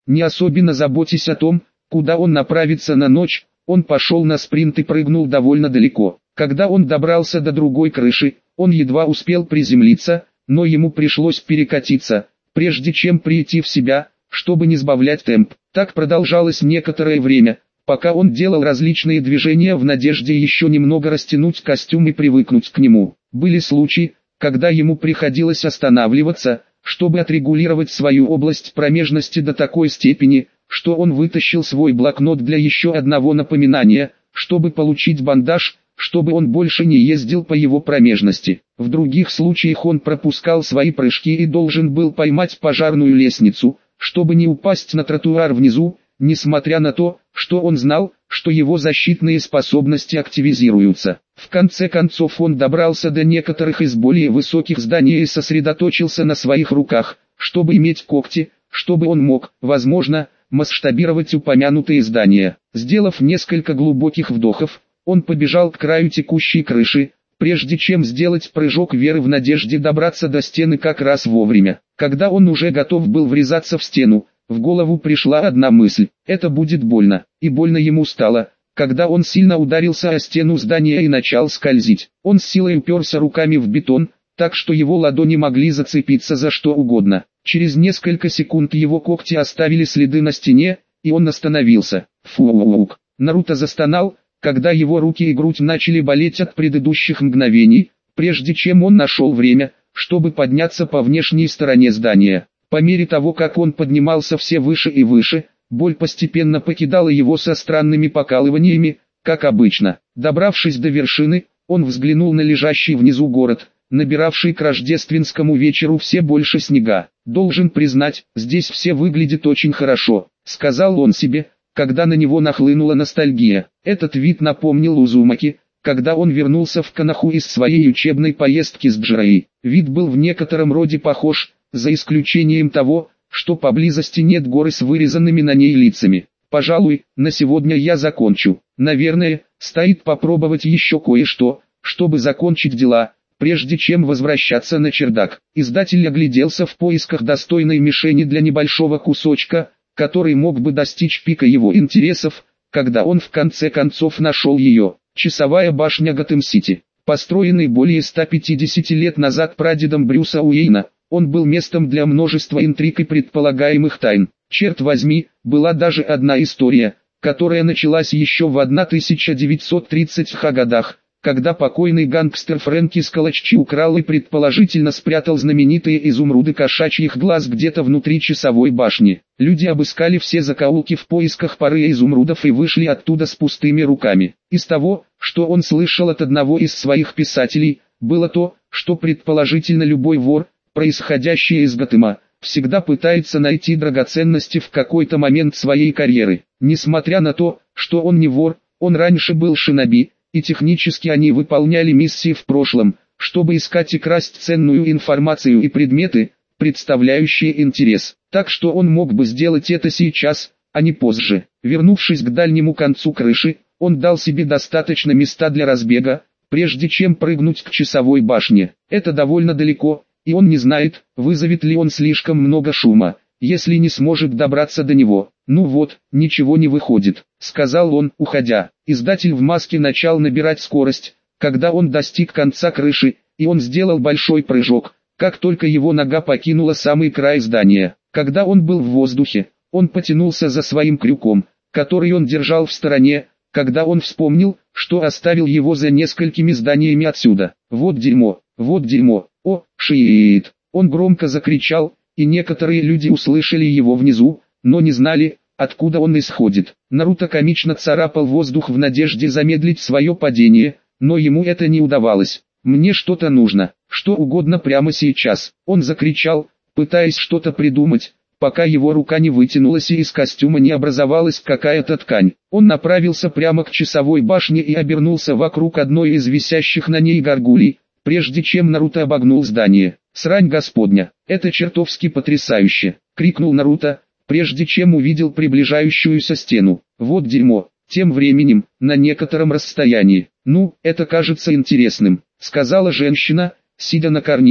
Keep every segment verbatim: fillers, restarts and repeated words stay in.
не особенно заботясь о том, куда он направится на ночь. Он пошел на спринт и прыгнул довольно далеко. Когда он добрался до другой крыши, он едва успел приземлиться, но ему пришлось перекатиться, прежде чем прийти в себя, чтобы не сбавлять темп. Так продолжалось некоторое время, пока он делал различные движения в надежде еще немного растянуть костюм и привыкнуть к нему. Были случаи, когда ему приходилось останавливаться, чтобы отрегулировать свою область промежности до такой степени, что он вытащил свой блокнот для еще одного напоминания, чтобы получить бандаж, чтобы он больше не ездил по его промежности. В других случаях он пропускал свои прыжки и должен был поймать пожарную лестницу, чтобы не упасть на тротуар внизу, несмотря на то, что он знал, что его защитные способности активизируются. В конце концов он добрался до некоторых из более высоких зданий и сосредоточился на своих руках, чтобы иметь когти, чтобы он мог, возможно, масштабировать упомянутые здания. Сделав несколько глубоких вдохов, он побежал к краю текущей крыши, прежде чем сделать прыжок веры в надежде добраться до стены как раз вовремя. Когда он уже готов был врезаться в стену, в голову пришла одна мысль: это будет больно. И больно ему стало, когда он сильно ударился о стену здания и начал скользить. Он с силой уперся руками в бетон, так что его ладони могли зацепиться за что угодно. Через несколько секунд его когти оставили следы на стене, и он остановился. Фууук. Наруто застонал, когда его руки и грудь начали болеть от предыдущих мгновений, прежде чем он нашел время, чтобы подняться по внешней стороне здания. По мере того, как он поднимался все выше и выше, боль постепенно покидала его со странными покалываниями, как обычно. Добравшись до вершины, он взглянул на лежащий внизу город, набиравший к рождественскому вечеру все больше снега. «Должен признать, здесь все выглядит очень хорошо», — сказал он себе, когда на него нахлынула ностальгия. Этот вид напомнил Узумаки, когда он вернулся в Коноху из своей учебной поездки с Джирой. Вид был в некотором роде похож, за исключением того, что поблизости нет горы с вырезанными на ней лицами. «Пожалуй, на сегодня я закончу. Наверное, стоит попробовать еще кое-что, чтобы закончить дела, прежде чем возвращаться на чердак». Издатель огляделся в поисках достойной мишени для небольшого кусочка, который мог бы достичь пика его интересов, когда он в конце концов нашел ее. Часовая башня Готэм-Сити. Построенный более ста пятидесяти лет назад прадедом Брюса Уэйна, он был местом для множества интриг и предполагаемых тайн. Черт возьми, была даже одна история, которая началась еще в тысяча девятьсот тридцатых годах, когда покойный гангстер Фрэнки Скалаччи украл и предположительно спрятал знаменитые изумруды кошачьих глаз где-то внутри часовой башни. Люди обыскали все закоулки в поисках пары изумрудов и вышли оттуда с пустыми руками. Из того, что он слышал от одного из своих писателей, было то, что предположительно любой вор, происходящий из Готэма, всегда пытается найти драгоценности в какой-то момент своей карьеры. Несмотря на то, что он не вор, он раньше был шиноби, и технически они выполняли миссии в прошлом, чтобы искать и красть ценную информацию и предметы, представляющие интерес. Так что он мог бы сделать это сейчас, а не позже. Вернувшись к дальнему концу крыши, он дал себе достаточно места для разбега, прежде чем прыгнуть к часовой башне. Это довольно далеко, и он не знает, вызовет ли он слишком много шума, если не сможет добраться до него. «Ну вот, ничего не выходит», — сказал он, уходя. Издатель в маске начал набирать скорость, когда он достиг конца крыши, и он сделал большой прыжок, как только его нога покинула самый край здания. Когда он был в воздухе, он потянулся за своим крюком, который он держал в стороне, когда он вспомнил, что оставил его за несколькими зданиями отсюда. «Вот дерьмо, вот дерьмо, о, шиит!» Он громко закричал, и некоторые люди услышали его внизу, но не знали, откуда он исходит. Наруто комично царапал воздух в надежде замедлить свое падение, но ему это не удавалось. «Мне что-то нужно, что угодно прямо сейчас», он закричал, пытаясь что-то придумать, пока его рука не вытянулась и из костюма не образовалась какая-то ткань. Он направился прямо к часовой башне и обернулся вокруг одной из висящих на ней горгулей, прежде чем Наруто обогнул здание. «Срань господня, это чертовски потрясающе!» — крикнул Наруто, прежде чем увидел приближающуюся стену. «Вот дерьмо!» Тем временем, на некотором расстоянии. «Ну, это кажется интересным», — сказала женщина, сидя на карнизе.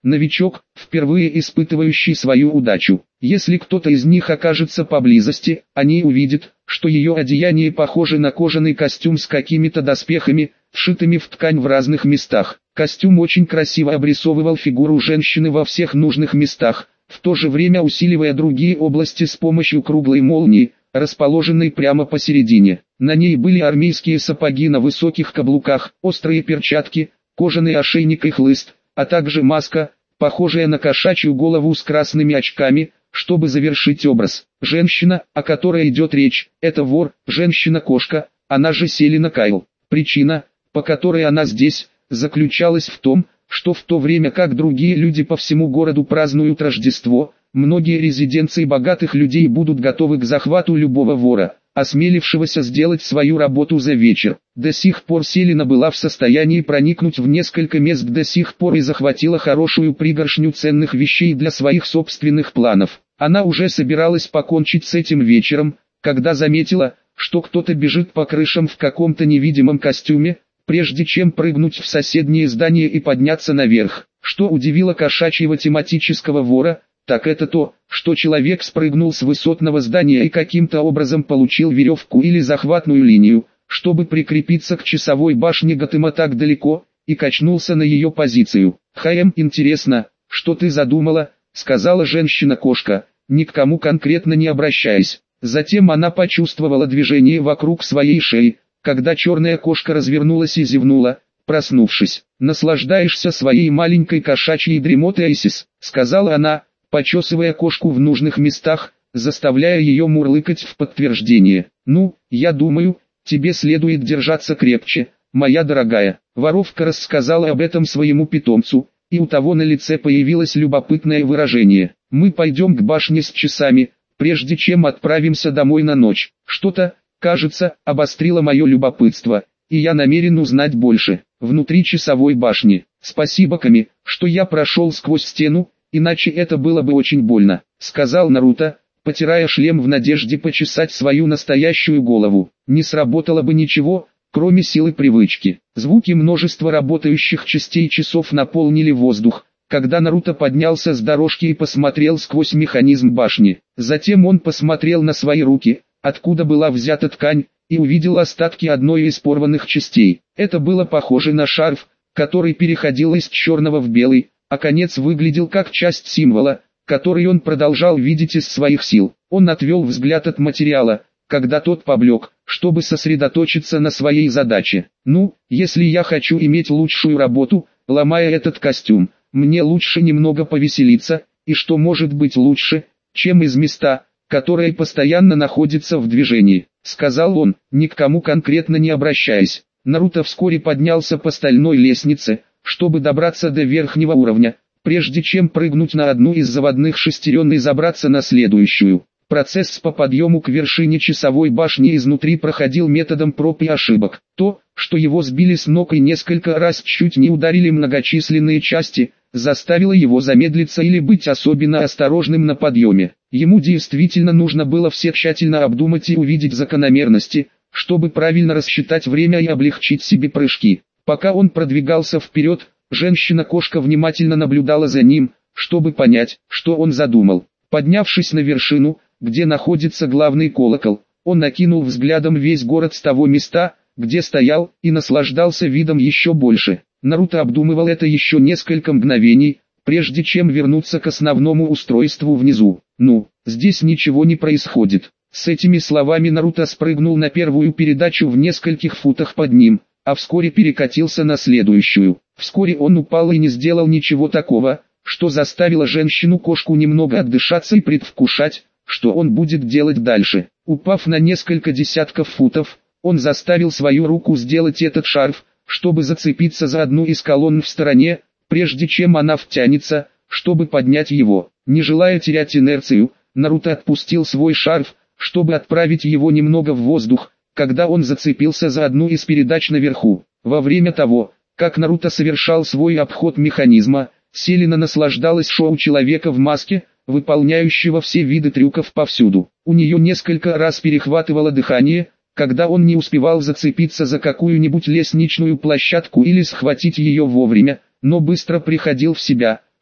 новичок, впервые испытывающий свою удачу. Если кто-то из них окажется поблизости, они увидят, что ее одеяние похоже на кожаный костюм с какими-то доспехами, вшитыми в ткань в разных местах. Костюм очень красиво обрисовывал фигуру женщины во всех нужных местах, в то же время усиливая другие области с помощью круглой молнии, расположенной прямо посередине. На ней были армейские сапоги на высоких каблуках, острые перчатки, кожаный ошейник и хлыст, а также маска, похожая на кошачью голову с красными очками, чтобы завершить образ. Женщина, о которой идет речь, это вор, женщина-кошка, она же Селина Кайл. Причина, по которой она здесь, заключалась в том, что в то время как другие люди по всему городу празднуют Рождество, многие резиденции богатых людей будут готовы к захвату любого вора, осмелившегося сделать свою работу за вечер. До сих пор Селина была в состоянии проникнуть в несколько мест до сих пор и захватила хорошую пригоршню ценных вещей для своих собственных планов. Она уже собиралась покончить с этим вечером, когда заметила, что кто-то бежит по крышам в каком-то невидимом костюме, прежде чем прыгнуть в соседнее здание и подняться наверх. Что удивило кошачьего тематического вора, так это то, что человек спрыгнул с высотного здания и каким-то образом получил веревку или захватную линию, чтобы прикрепиться к часовой башне Готэма так далеко, и качнулся на ее позицию. «Хаем, интересно, что ты задумала?» — сказала женщина-кошка, ни к кому конкретно не обращаясь. Затем она почувствовала движение вокруг своей шеи, когда черная кошка развернулась и зевнула, проснувшись. «Наслаждаешься своей маленькой кошачьей дремотой, Айсис», — сказала она, почесывая кошку в нужных местах, заставляя ее мурлыкать в подтверждение. «Ну, я думаю, тебе следует держаться крепче, моя дорогая». Воровка рассказала об этом своему питомцу, и у того на лице появилось любопытное выражение. «Мы пойдем к башне с часами, прежде чем отправимся домой на ночь. Что-то, кажется, обострило мое любопытство, и я намерен узнать больше. Внутри часовой башни. Спасибо, Ками, что я прошел сквозь стену, иначе это было бы очень больно», — сказал Наруто, потирая шлем в надежде почесать свою настоящую голову. Не сработало бы ничего, кроме силы привычки. Звуки множества работающих частей часов наполнили воздух, когда Наруто поднялся с дорожки и посмотрел сквозь механизм башни. Затем он посмотрел на свои руки, откуда была взята ткань, и увидел остатки одной из порванных частей. Это было похоже на шарф, который переходил из черного в белый, а конец выглядел как часть символа, который он продолжал видеть из своих сил. Он отвел взгляд от материала, когда тот поблек, чтобы сосредоточиться на своей задаче. «Ну, если я хочу иметь лучшую работу, ломая этот костюм, мне лучше немного повеселиться, и что может быть лучше, чем из места, которое постоянно находится в движении», — сказал он, ни к кому конкретно не обращаясь. Наруто вскоре поднялся по стальной лестнице, чтобы добраться до верхнего уровня, прежде чем прыгнуть на одну из заводных шестерен и забраться на следующую. Процесс по подъему к вершине часовой башни изнутри проходил методом проб и ошибок. То, что его сбили с ног и несколько раз чуть не ударили многочисленные части, заставило его замедлиться или быть особенно осторожным на подъеме. Ему действительно нужно было все тщательно обдумать и увидеть закономерности, чтобы правильно рассчитать время и облегчить себе прыжки. Пока он продвигался вперед, женщина-кошка внимательно наблюдала за ним, чтобы понять, что он задумал. Поднявшись на вершину, где находится главный колокол, он накинул взглядом весь город с того места, где стоял, и наслаждался видом еще больше. Наруто обдумывал это еще несколько мгновений, прежде чем вернуться к основному устройству внизу. «Ну, здесь ничего не происходит». С этими словами Наруто спрыгнул на первую передачу в нескольких футах под ним, а вскоре перекатился на следующую. Вскоре он упал и не сделал ничего такого, что заставило женщину-кошку немного отдышаться и предвкушать, что он будет делать дальше. Упав на несколько десятков футов, он заставил свою руку сделать этот шарф, чтобы зацепиться за одну из колонн в стороне, прежде чем она втянется, чтобы поднять его. Не желая терять инерцию, Наруто отпустил свой шарф, чтобы отправить его немного в воздух, когда он зацепился за одну из передач наверху. Во время того, как Наруто совершал свой обход механизма, Селина наслаждалась шоу человека в маске, выполняющего все виды трюков повсюду. У нее несколько раз перехватывало дыхание, когда он не успевал зацепиться за какую-нибудь лестничную площадку или схватить ее вовремя, но быстро приходил в себя,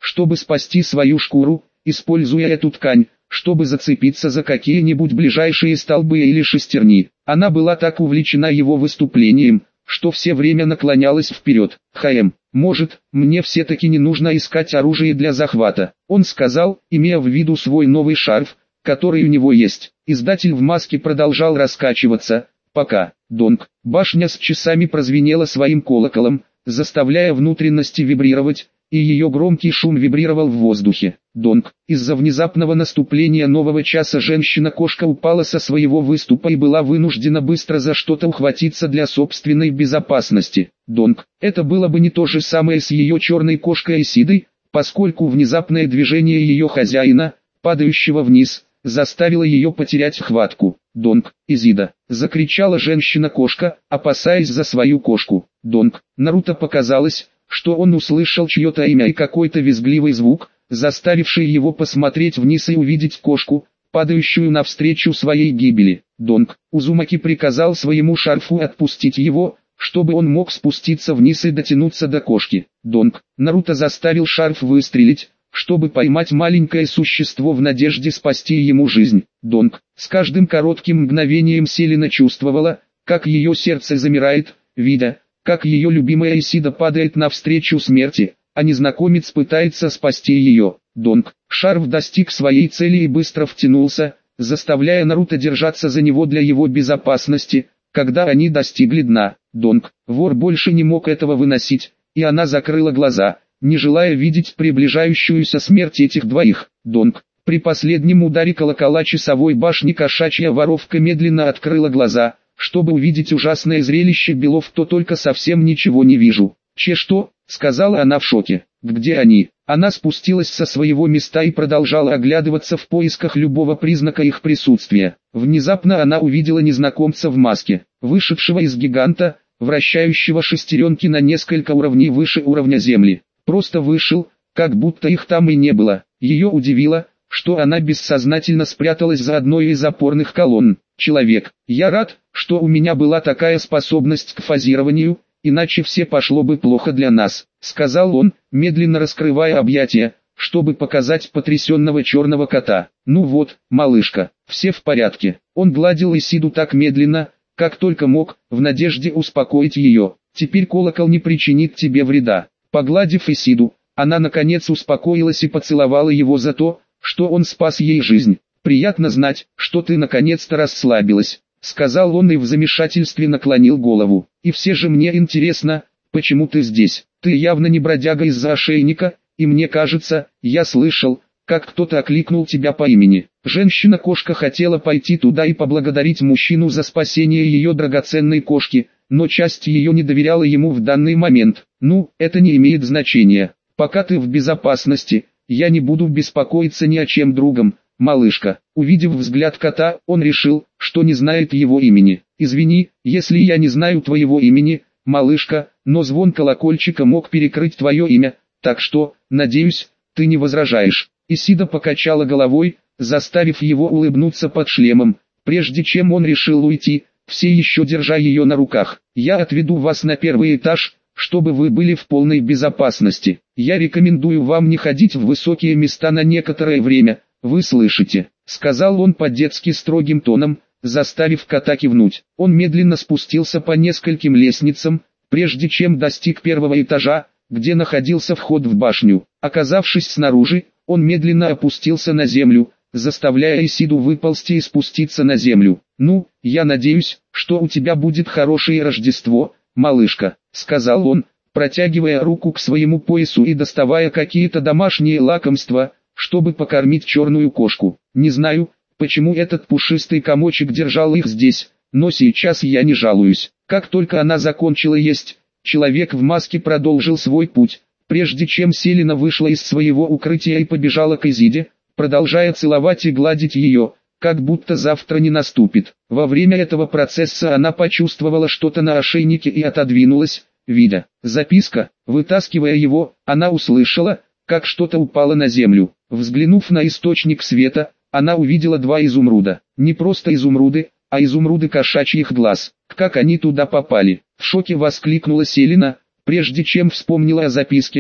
чтобы спасти свою шкуру, используя эту ткань, чтобы зацепиться за какие-нибудь ближайшие столбы или шестерни. Она была так увлечена его выступлением, что все время наклонялась вперед. «Хэм, может, мне все-таки не нужно искать оружие для захвата», он сказал, имея в виду свой новый шарф, который у него есть. Издатель в маске продолжал раскачиваться, пока «Донг». Башня с часами прозвенела своим колоколом, заставляя внутренности вибрировать, и ее громкий шум вибрировал в воздухе. «Донг». Из-за внезапного наступления нового часа женщина-кошка упала со своего выступа и была вынуждена быстро за что-то ухватиться для собственной безопасности. «Донг». Это было бы не то же самое с ее черной кошкой Исидой, поскольку внезапное движение ее хозяина, падающего вниз, заставило ее потерять хватку. «Донг, Изида!» — закричала женщина-кошка, опасаясь за свою кошку. «Донг». Наруто показалось, что он услышал чье-то имя и какой-то визгливый звук, заставивший его посмотреть вниз и увидеть кошку, падающую навстречу своей гибели. «Донг». Узумаки приказал своему шарфу отпустить его, чтобы он мог спуститься вниз и дотянуться до кошки. «Донг». Наруто заставил шарф выстрелить, чтобы поймать маленькое существо в надежде спасти ему жизнь. «Донг». С каждым коротким мгновением Селена чувствовала, как ее сердце замирает, видя, как ее любимая Исида падает навстречу смерти, а незнакомец пытается спасти ее. «Донг». Шарф достиг своей цели и быстро втянулся, заставляя Наруто держаться за него для его безопасности, когда они достигли дна. «Донг». Вор больше не мог этого выносить, и она закрыла глаза, не желая видеть приближающуюся смерть этих двоих. «Донг». При последнем ударе колокола часовой башни кошачья воровка медленно открыла глаза, чтобы увидеть ужасное зрелище белов, то только совсем ничего не вижу. «Че что?» — сказала она в шоке. «Где они?» Она спустилась со своего места и продолжала оглядываться в поисках любого признака их присутствия. Внезапно она увидела незнакомца в маске, вышедшего из гиганта, вращающего шестеренки на несколько уровней выше уровня земли. Просто вышел, как будто их там и не было. Ее удивило, что она бессознательно спряталась за одной из опорных колонн. «Человек, я рад, что у меня была такая способность к фазированию, иначе все пошло бы плохо для нас», — сказал он, медленно раскрывая объятия, чтобы показать потрясенного черного кота. «Ну вот, малышка, все в порядке». Он гладил Исиду так медленно, как только мог, в надежде успокоить ее. «Теперь колокол не причинит тебе вреда». Погладив Исиду, она наконец успокоилась и поцеловала его за то, что он спас ей жизнь. «Приятно знать, что ты наконец-то расслабилась», — сказал он и в замешательстве наклонил голову. «И все же мне интересно, почему ты здесь? Ты явно не бродяга из-за ошейника, и мне кажется, я слышал, как кто-то окликнул тебя по имени». Женщина-кошка хотела пойти туда и поблагодарить мужчину за спасение ее драгоценной кошки, но часть ее не доверяла ему в данный момент. «Ну, это не имеет значения. Пока ты в безопасности, я не буду беспокоиться ни о чем другом, малышка». Увидев взгляд кота, он решил, что не знает его имени. «Извини, если я не знаю твоего имени, малышка, но звон колокольчика мог перекрыть твое имя, так что, надеюсь, ты не возражаешь». Исида покачала головой, заставив его улыбнуться под шлемом, прежде чем он решил уйти, все еще держа ее на руках. «Я отведу вас на первый этаж, чтобы вы были в полной безопасности. Я рекомендую вам не ходить в высокие места на некоторое время, вы слышите», — сказал он по-детски строгим тоном, заставив кота кивнуть. Он медленно спустился по нескольким лестницам, прежде чем достиг первого этажа, где находился вход в башню. Оказавшись снаружи, он медленно опустился на землю, заставляя Исиду выползти и спуститься на землю. «Ну, я надеюсь, что у тебя будет хорошее Рождество, малышка», — сказал он, протягивая руку к своему поясу и доставая какие-то домашние лакомства, чтобы покормить черную кошку. «Не знаю, почему этот пушистый комочек держал их здесь, но сейчас я не жалуюсь». Как только она закончила есть, человек в маске продолжил свой путь, прежде чем Селена вышла из своего укрытия и побежала к Изиде, продолжая целовать и гладить ее, как будто завтра не наступит. Во время этого процесса она почувствовала что-то на ошейнике и отодвинулась, видя записка. Вытаскивая его, она услышала, как что-то упало на землю. Взглянув на источник света, она увидела два изумруда. Не просто изумруды, а изумруды кошачьих глаз. Как они туда попали? В шоке воскликнула Селена, прежде чем вспомнила о записке,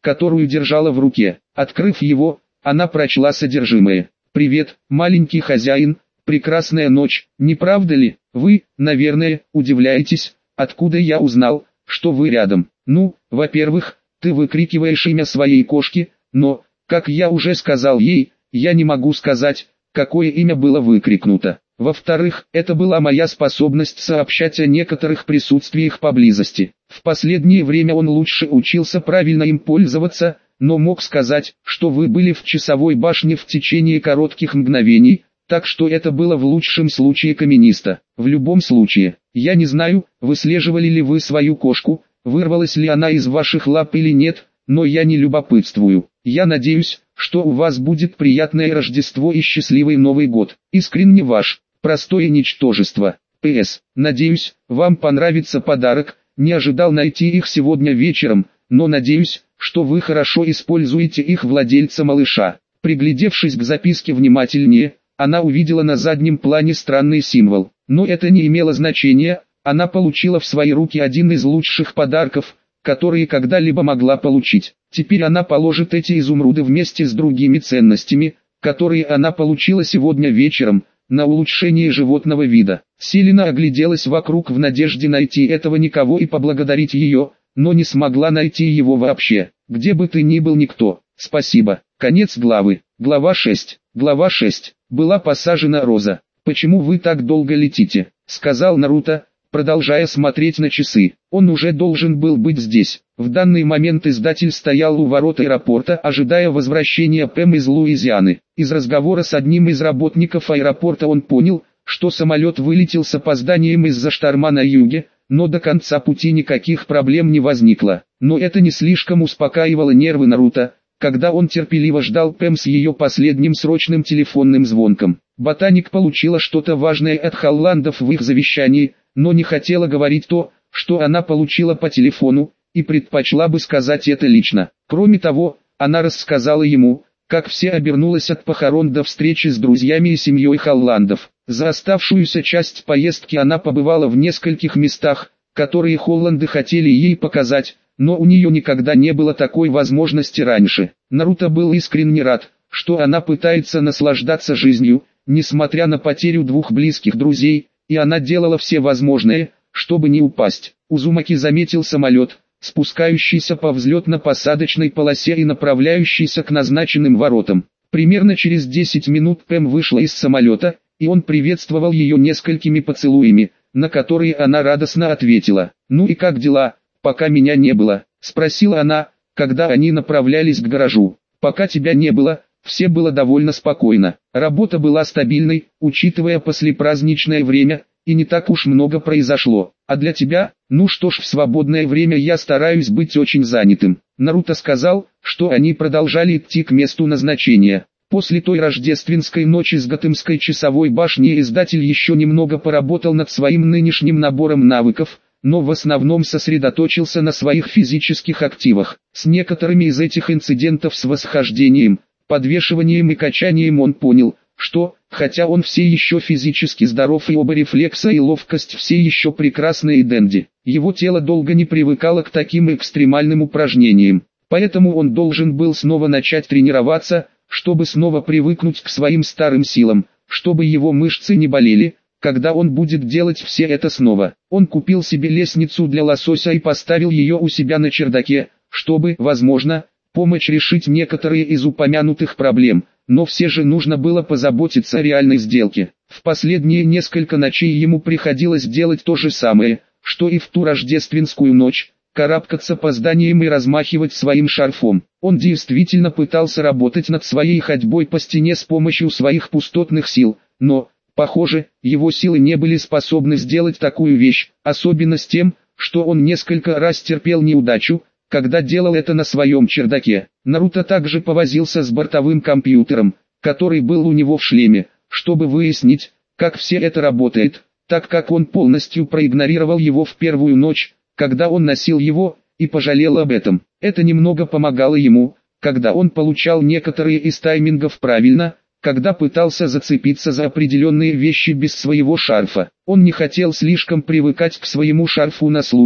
которую держала в руке. Открыв его, она прочла содержимое. «Привет, маленький хозяин, прекрасная ночь, не правда ли? Вы, наверное, удивляетесь, откуда я узнал, что вы рядом. Ну, во-первых, ты выкрикиваешь имя своей кошки, но, как я уже сказал ей, я не могу сказать, какое имя было выкрикнуто. Во-вторых, это была моя способность сообщать о некоторых присутствиях поблизости. В последнее время он лучше учился правильно им пользоваться, но мог сказать, что вы были в часовой башне в течение коротких мгновений, так что это было в лучшем случае камениста. В любом случае, я не знаю, выслеживали ли вы свою кошку, вырвалась ли она из ваших лап или нет, но я не любопытствую. Я надеюсь, что у вас будет приятное Рождество и счастливый Новый год. Искренне ваш, простое ничтожество. П С. Надеюсь, вам понравится подарок, не ожидал найти их сегодня вечером, но надеюсь, что вы хорошо используете их владельца малыша. Приглядевшись к записке внимательнее, она увидела на заднем плане странный символ. Но это не имело значения, она получила в свои руки один из лучших подарков, которые когда-либо могла получить. Теперь она положит эти изумруды вместе с другими ценностями, которые она получила сегодня вечером, на улучшение животного вида. Селина огляделась вокруг в надежде найти этого никого и поблагодарить ее, но не смогла найти его вообще. Где бы ты ни был, никто. Спасибо. Конец главы. Глава шесть. Глава шесть. Была посажена роза. «Почему вы так долго летите?» — сказал Наруто, продолжая смотреть на часы. Он уже должен был быть здесь. В данный момент издатель стоял у ворот аэропорта, ожидая возвращения Пэм из Луизианы. Из разговора с одним из работников аэропорта он понял, что самолет вылетел с опозданием из-за шторма на юге, но до конца пути никаких проблем не возникло. Но это не слишком успокаивало нервы Наруто, когда он терпеливо ждал Пэм с ее последним срочным телефонным звонком. Ботаник получила что-то важное от Холландов в их завещании, но не хотела говорить то, что она получила по телефону, и предпочла бы сказать это лично. Кроме того, она рассказала ему, как все обернулось от похорон до встречи с друзьями и семьей Холландов. За оставшуюся часть поездки она побывала в нескольких местах, которые Холланды хотели ей показать, но у нее никогда не было такой возможности раньше. Наруто был искренне рад, что она пытается наслаждаться жизнью, несмотря на потерю двух близких друзей, и она делала все возможное, чтобы не упасть. Узумаки заметил самолет, спускающийся по взлетно-посадочной полосе и направляющийся к назначенным воротам. Примерно через десять минут Пэм вышла из самолета, и он приветствовал ее несколькими поцелуями, на которые она радостно ответила. «Ну и как дела, пока меня не было?» — спросила она, когда они направлялись к гаражу. «Пока тебя не было, все было довольно спокойно. Работа была стабильной, учитывая послепраздничное время, и не так уж много произошло. А для тебя, ну что ж, в свободное время я стараюсь быть очень занятым». Наруто сказал, что они продолжали идти к месту назначения. После той рождественской ночи с Готэмской часовой башней издатель еще немного поработал над своим нынешним набором навыков, но в основном сосредоточился на своих физических активах. С некоторыми из этих инцидентов с восхождением, подвешиванием и качанием он понял, что, хотя он все еще физически здоров и оба рефлекса и ловкость все еще прекрасные денди, его тело долго не привыкало к таким экстремальным упражнениям. Поэтому он должен был снова начать тренироваться, чтобы снова привыкнуть к своим старым силам, чтобы его мышцы не болели, когда он будет делать все это снова. Он купил себе лестницу для лосося и поставил ее у себя на чердаке, чтобы, возможно, помочь решить некоторые из упомянутых проблем, но все же нужно было позаботиться о реальной сделке. В последние несколько ночей ему приходилось делать то же самое, что и в ту рождественскую ночь, карабкаться по зданиям и размахивать своим шарфом. Он действительно пытался работать над своей ходьбой по стене с помощью своих пустотных сил, но, похоже, его силы не были способны сделать такую вещь, особенно с тем, что он несколько раз терпел неудачу, когда делал это на своем чердаке. Наруто также повозился с бортовым компьютером, который был у него в шлеме, чтобы выяснить, как все это работает, так как он полностью проигнорировал его в первую ночь, когда он носил его, и пожалел об этом. Это немного помогало ему, когда он получал некоторые из таймингов правильно, когда пытался зацепиться за определенные вещи без своего шарфа. Он не хотел слишком привыкать к своему шарфу на случай,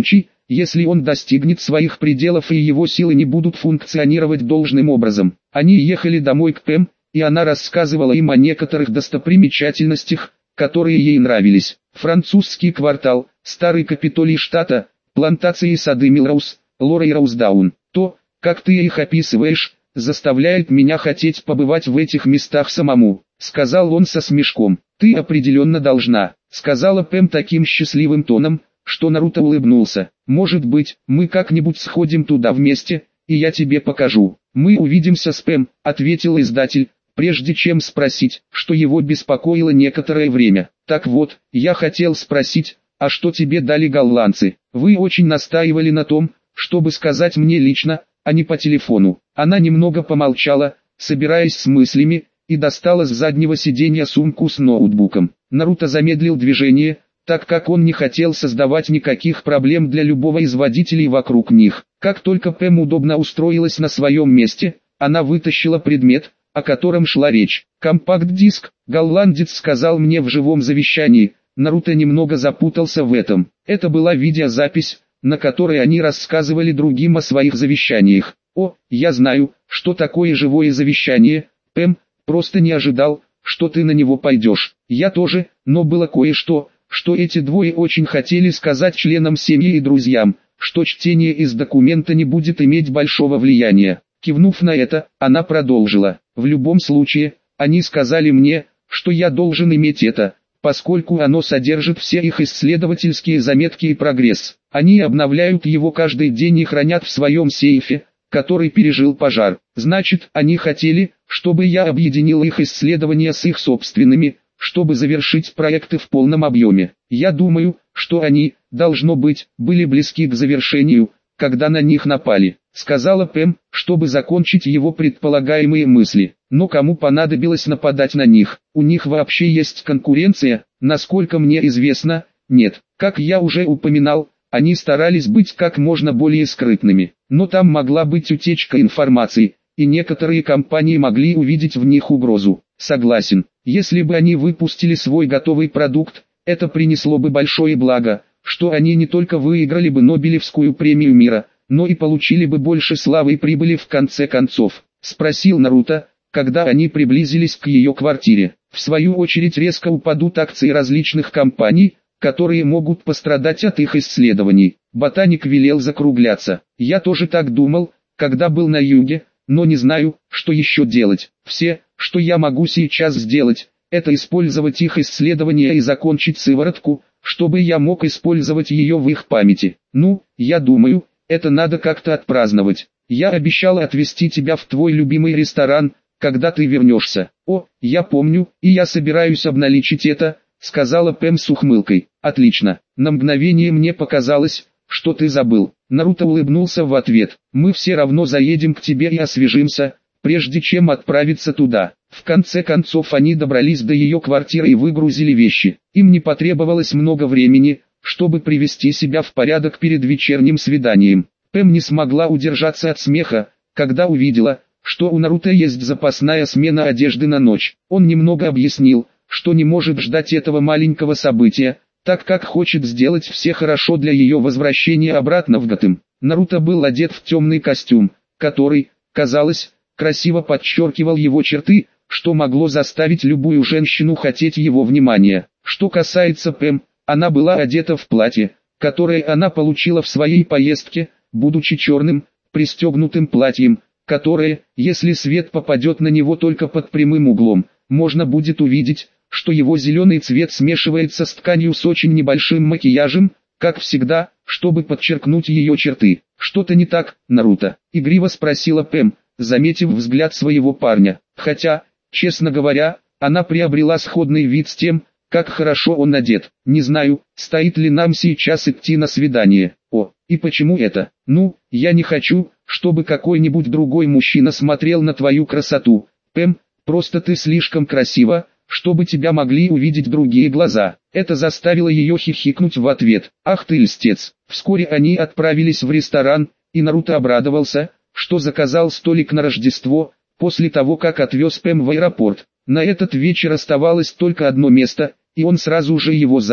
если он достигнет своих пределов и его силы не будут функционировать должным образом. Они ехали домой к Пэм, и она рассказывала им о некоторых достопримечательностях, которые ей нравились. Французский квартал, старый Капитолий штата, плантации и сады Милроуз, Лора и Роуздаун. То, как ты их описываешь, заставляет меня хотеть побывать в этих местах самому, сказал он со смешком. Ты определенно должна, сказала Пэм таким счастливым тоном, что Наруто улыбнулся. Может быть, мы как-нибудь сходим туда вместе, и я тебе покажу. Мы увидимся с Пэм, ответил издатель, прежде чем спросить, что его беспокоило некоторое время. Так вот, я хотел спросить, а что тебе дали голландцы? Вы очень настаивали на том, чтобы сказать мне лично, а не по телефону. Она немного помолчала, собираясь с мыслями, и достала с заднего сиденья сумку с ноутбуком. Наруто замедлил движение, так как он не хотел создавать никаких проблем для любого из водителей вокруг них. Как только Пэм удобно устроилась на своем месте, она вытащила предмет, о котором шла речь. Компакт-диск, голландец сказал мне в живом завещании. Наруто немного запутался в этом. Это была видеозапись, на которой они рассказывали другим о своих завещаниях. О, я знаю, что такое живое завещание, Пэм, просто не ожидал, что ты на него пойдешь. Я тоже, но было кое-что, что эти двое очень хотели сказать членам семьи и друзьям, что чтение из документа не будет иметь большого влияния. Кивнув на это, она продолжила. В любом случае, они сказали мне, что я должен иметь это, поскольку оно содержит все их исследовательские заметки и прогресс. Они обновляют его каждый день и хранят в своем сейфе, который пережил пожар. Значит, они хотели, чтобы я объединил их исследования с их собственными, чтобы завершить проекты в полном объеме. Я думаю, что они, должно быть, были близки к завершению, когда на них напали, сказала Пэм, чтобы закончить его предполагаемые мысли. Но кому понадобилось нападать на них? У них вообще есть конкуренция? Насколько мне известно, нет. Как я уже упоминал, они старались быть как можно более скрытными. Но там могла быть утечка информации, и некоторые компании могли увидеть в них угрозу. Согласен, если бы они выпустили свой готовый продукт, это принесло бы большое благо, что они не только выиграли бы Нобелевскую премию мира, но и получили бы больше славы и прибыли в конце концов, спросил Наруто, когда они приблизились к ее квартире. В свою очередь резко упадут акции различных компаний, которые могут пострадать от их исследований. Ботаник велел закругляться. Я тоже так думал, когда был на юге, но не знаю, что еще делать. Все, что я могу сейчас сделать, это использовать их исследования и закончить сыворотку, чтобы я мог использовать ее в их памяти. Ну, я думаю, это надо как-то отпраздновать. Я обещал отвезти тебя в твой любимый ресторан, когда ты вернешься. О, я помню, и я собираюсь обналичить это, сказала Пэм с ухмылкой. Отлично. На мгновение мне показалось, что ты забыл. Наруто улыбнулся в ответ. Мы все равно заедем к тебе и освежимся, прежде чем отправиться туда. В конце концов они добрались до ее квартиры и выгрузили вещи. Им не потребовалось много времени, чтобы привести себя в порядок перед вечерним свиданием. Пэм не смогла удержаться от смеха, когда увидела, что у Наруто есть запасная смена одежды на ночь. Он немного объяснил, что не может ждать этого маленького события, так как хочет сделать все хорошо для ее возвращения обратно в Готэм. Наруто был одет в темный костюм, который, казалось, красиво подчеркивал его черты, что могло заставить любую женщину хотеть его внимания. Что касается Пэм, она была одета в платье, которое она получила в своей поездке, будучи черным, пристегнутым платьем, которое, если свет попадет на него только под прямым углом, можно будет увидеть, что его зеленый цвет смешивается с тканью с очень небольшим макияжем, как всегда, чтобы подчеркнуть ее черты. «Что-то не так, Наруто?» — игриво спросила Пэм, заметив взгляд своего парня. Хотя, честно говоря, она приобрела сходный вид с тем, как хорошо он одет. Не знаю, стоит ли нам сейчас идти на свидание. О, и почему это? Ну, я не хочу, чтобы какой-нибудь другой мужчина смотрел на твою красоту. Пэм, просто ты слишком красива, чтобы тебя могли увидеть другие глаза. Это заставило ее хихикнуть в ответ. Ах ты льстец. Вскоре они отправились в ресторан, и Наруто обрадовался, что заказал столик на Рождество, после того как отвез Пэм в аэропорт. На этот вечер оставалось только одно место, и он сразу же его занял.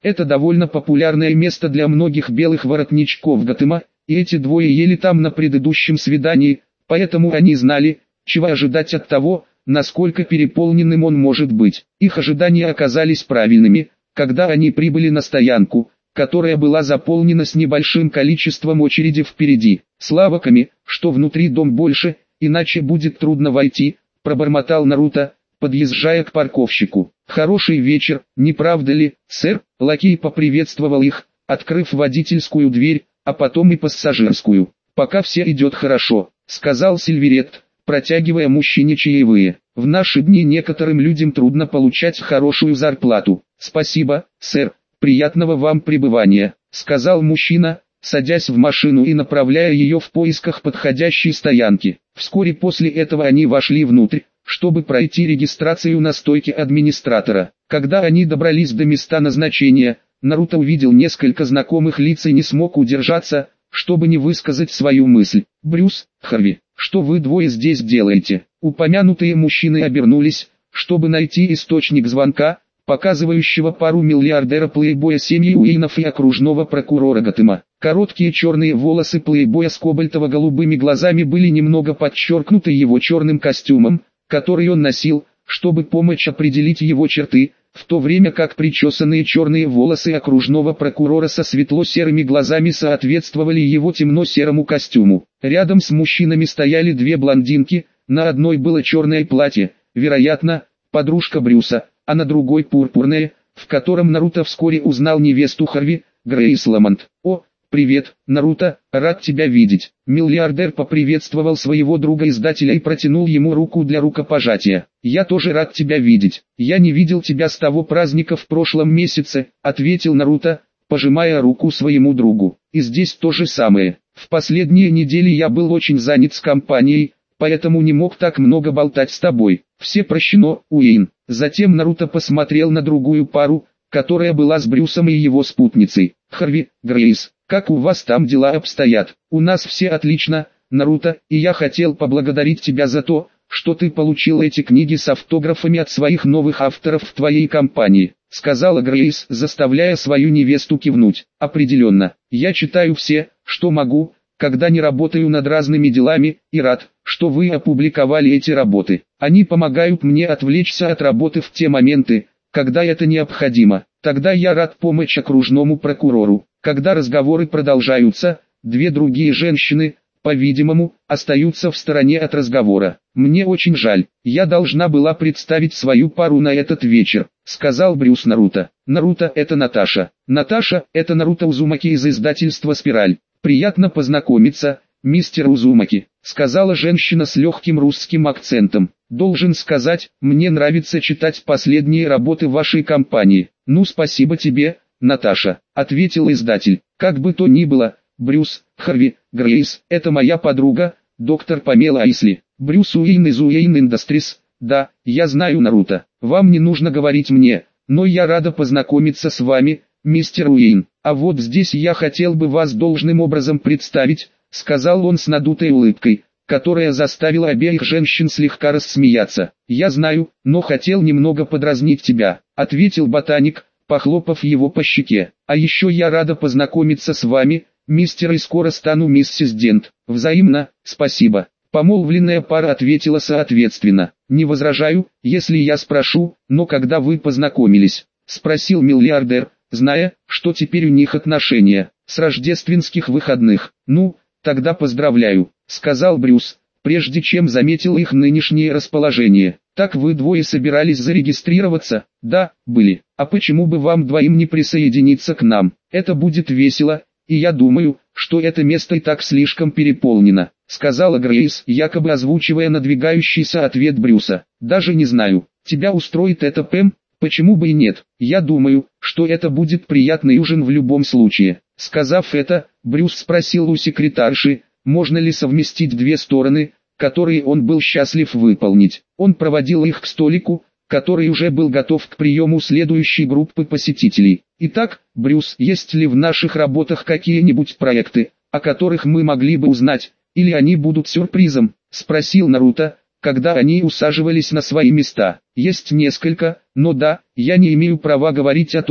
Это довольно популярное место для многих белых воротничков Готэма, и эти двое ели там на предыдущем свидании, поэтому они знали, чего ожидать от того, насколько переполненным он может быть. Их ожидания оказались правильными, когда они прибыли на стоянку, которая была заполнена с небольшим количеством очереди впереди. «Слава Ками, что внутри дом больше, иначе будет трудно войти», — пробормотал Наруто, подъезжая к парковщику. «Хороший вечер, не правда ли, сэр?» Лакей поприветствовал их, открыв водительскую дверь, а потом и пассажирскую. «Пока все идет хорошо», — сказал Сильверет, протягивая мужчине чаевые. «В наши дни некоторым людям трудно получать хорошую зарплату». «Спасибо, сэр, приятного вам пребывания», — сказал мужчина, садясь в машину и направляя ее в поисках подходящей стоянки. Вскоре после этого они вошли внутрь, чтобы пройти регистрацию на стойке администратора. Когда они добрались до места назначения, Наруто увидел несколько знакомых лиц и не смог удержаться, чтобы не высказать свою мысль. «Брюс, Харви, что вы двое здесь делаете?» Упомянутые мужчины обернулись, чтобы найти источник звонка, показывающего пару миллиардера плейбоя семьи Уэйнов и окружного прокурора Готэма. Короткие черные волосы плейбоя с кобальтово-голубыми глазами были немного подчеркнуты его черным костюмом, который он носил, чтобы помочь определить его черты, в то время как причесанные черные волосы окружного прокурора со светло-серыми глазами соответствовали его темно-серому костюму. Рядом с мужчинами стояли две блондинки, на одной было черное платье, вероятно, подружка Брюса, а на другой пурпурное, в котором Наруто вскоре узнал невесту Харви, Грейс Ламонт. «О, привет, Наруто, рад тебя видеть». Миллиардер поприветствовал своего друга-издателя и протянул ему руку для рукопожатия. «Я тоже рад тебя видеть. Я не видел тебя с того праздника в прошлом месяце», — ответил Наруто, пожимая руку своему другу. «И здесь то же самое. В последние недели я был очень занят с компанией, поэтому не мог так много болтать с тобой. Все прощено, Уэйн». Затем Наруто посмотрел на другую пару, которая была с Брюсом и его спутницей. «Харви, Грейс, как у вас там дела обстоят?» «У нас все отлично, Наруто, и я хотел поблагодарить тебя за то, что ты получил эти книги с автографами от своих новых авторов в твоей компании», — сказала Грейс, заставляя свою невесту кивнуть. «Определенно, я читаю все, что могу, когда не работаю над разными делами, и рад, что вы опубликовали эти работы. Они помогают мне отвлечься от работы в те моменты, когда это необходимо. Тогда я рад помочь окружному прокурору». Когда разговоры продолжаются, две другие женщины, по-видимому, остаются в стороне от разговора. «Мне очень жаль, я должна была представить свою пару на этот вечер», — сказал Брюс Наруто. «Наруто — это Наташа. Наташа — это Наруто Узумаки из издательства «Спираль». «Приятно познакомиться, мистер Узумаки», — сказала женщина с легким русским акцентом. «Должен сказать, мне нравится читать последние работы вашей компании». «Ну, спасибо тебе, Наташа», — ответил издатель. «Как бы то ни было, Брюс, Харви, Грейс, это моя подруга, доктор Памела Айсли. Брюс Уэйн из Уэйн Industries. Да, я знаю, Наруто. Вам не нужно говорить мне, но я рада познакомиться с вами, мистер Уэйн. А вот здесь я хотел бы вас должным образом представить», — сказал он с надутой улыбкой, которая заставила обеих женщин слегка рассмеяться. «Я знаю, но хотел немного подразнить тебя», — ответил ботаник, похлопав его по щеке. «А еще я рада познакомиться с вами, мистер, и скоро стану миссис Дент». «Взаимно, спасибо». Помолвленная пара ответила соответственно. «Не возражаю, если я спрошу, но когда вы познакомились?» — спросил миллиардер, зная, что теперь у них отношения. «С рождественских выходных». «Ну, тогда поздравляю», — сказал Брюс, прежде чем заметил их нынешнее расположение. «Так вы двое собирались зарегистрироваться?» «Да, были. А почему бы вам двоим не присоединиться к нам? Это будет весело, и я думаю, что это место и так слишком переполнено», — сказала Грейс, якобы озвучивая надвигающийся ответ Брюса. «Даже не знаю, тебя устроит это, Пэм? Почему бы и нет? Я думаю, что это будет приятный ужин в любом случае». Сказав это, Брюс спросил у секретарши, можно ли совместить две стороны, которые он был счастлив выполнить. Он проводил их к столику, который уже был готов к приему следующей группы посетителей. «Итак, Брюс, есть ли в наших работах какие-нибудь проекты, о которых мы могли бы узнать, или они будут сюрпризом?» — спросил Наруто, когда они усаживались на свои места. «Есть несколько, но да, я не имею права говорить о том,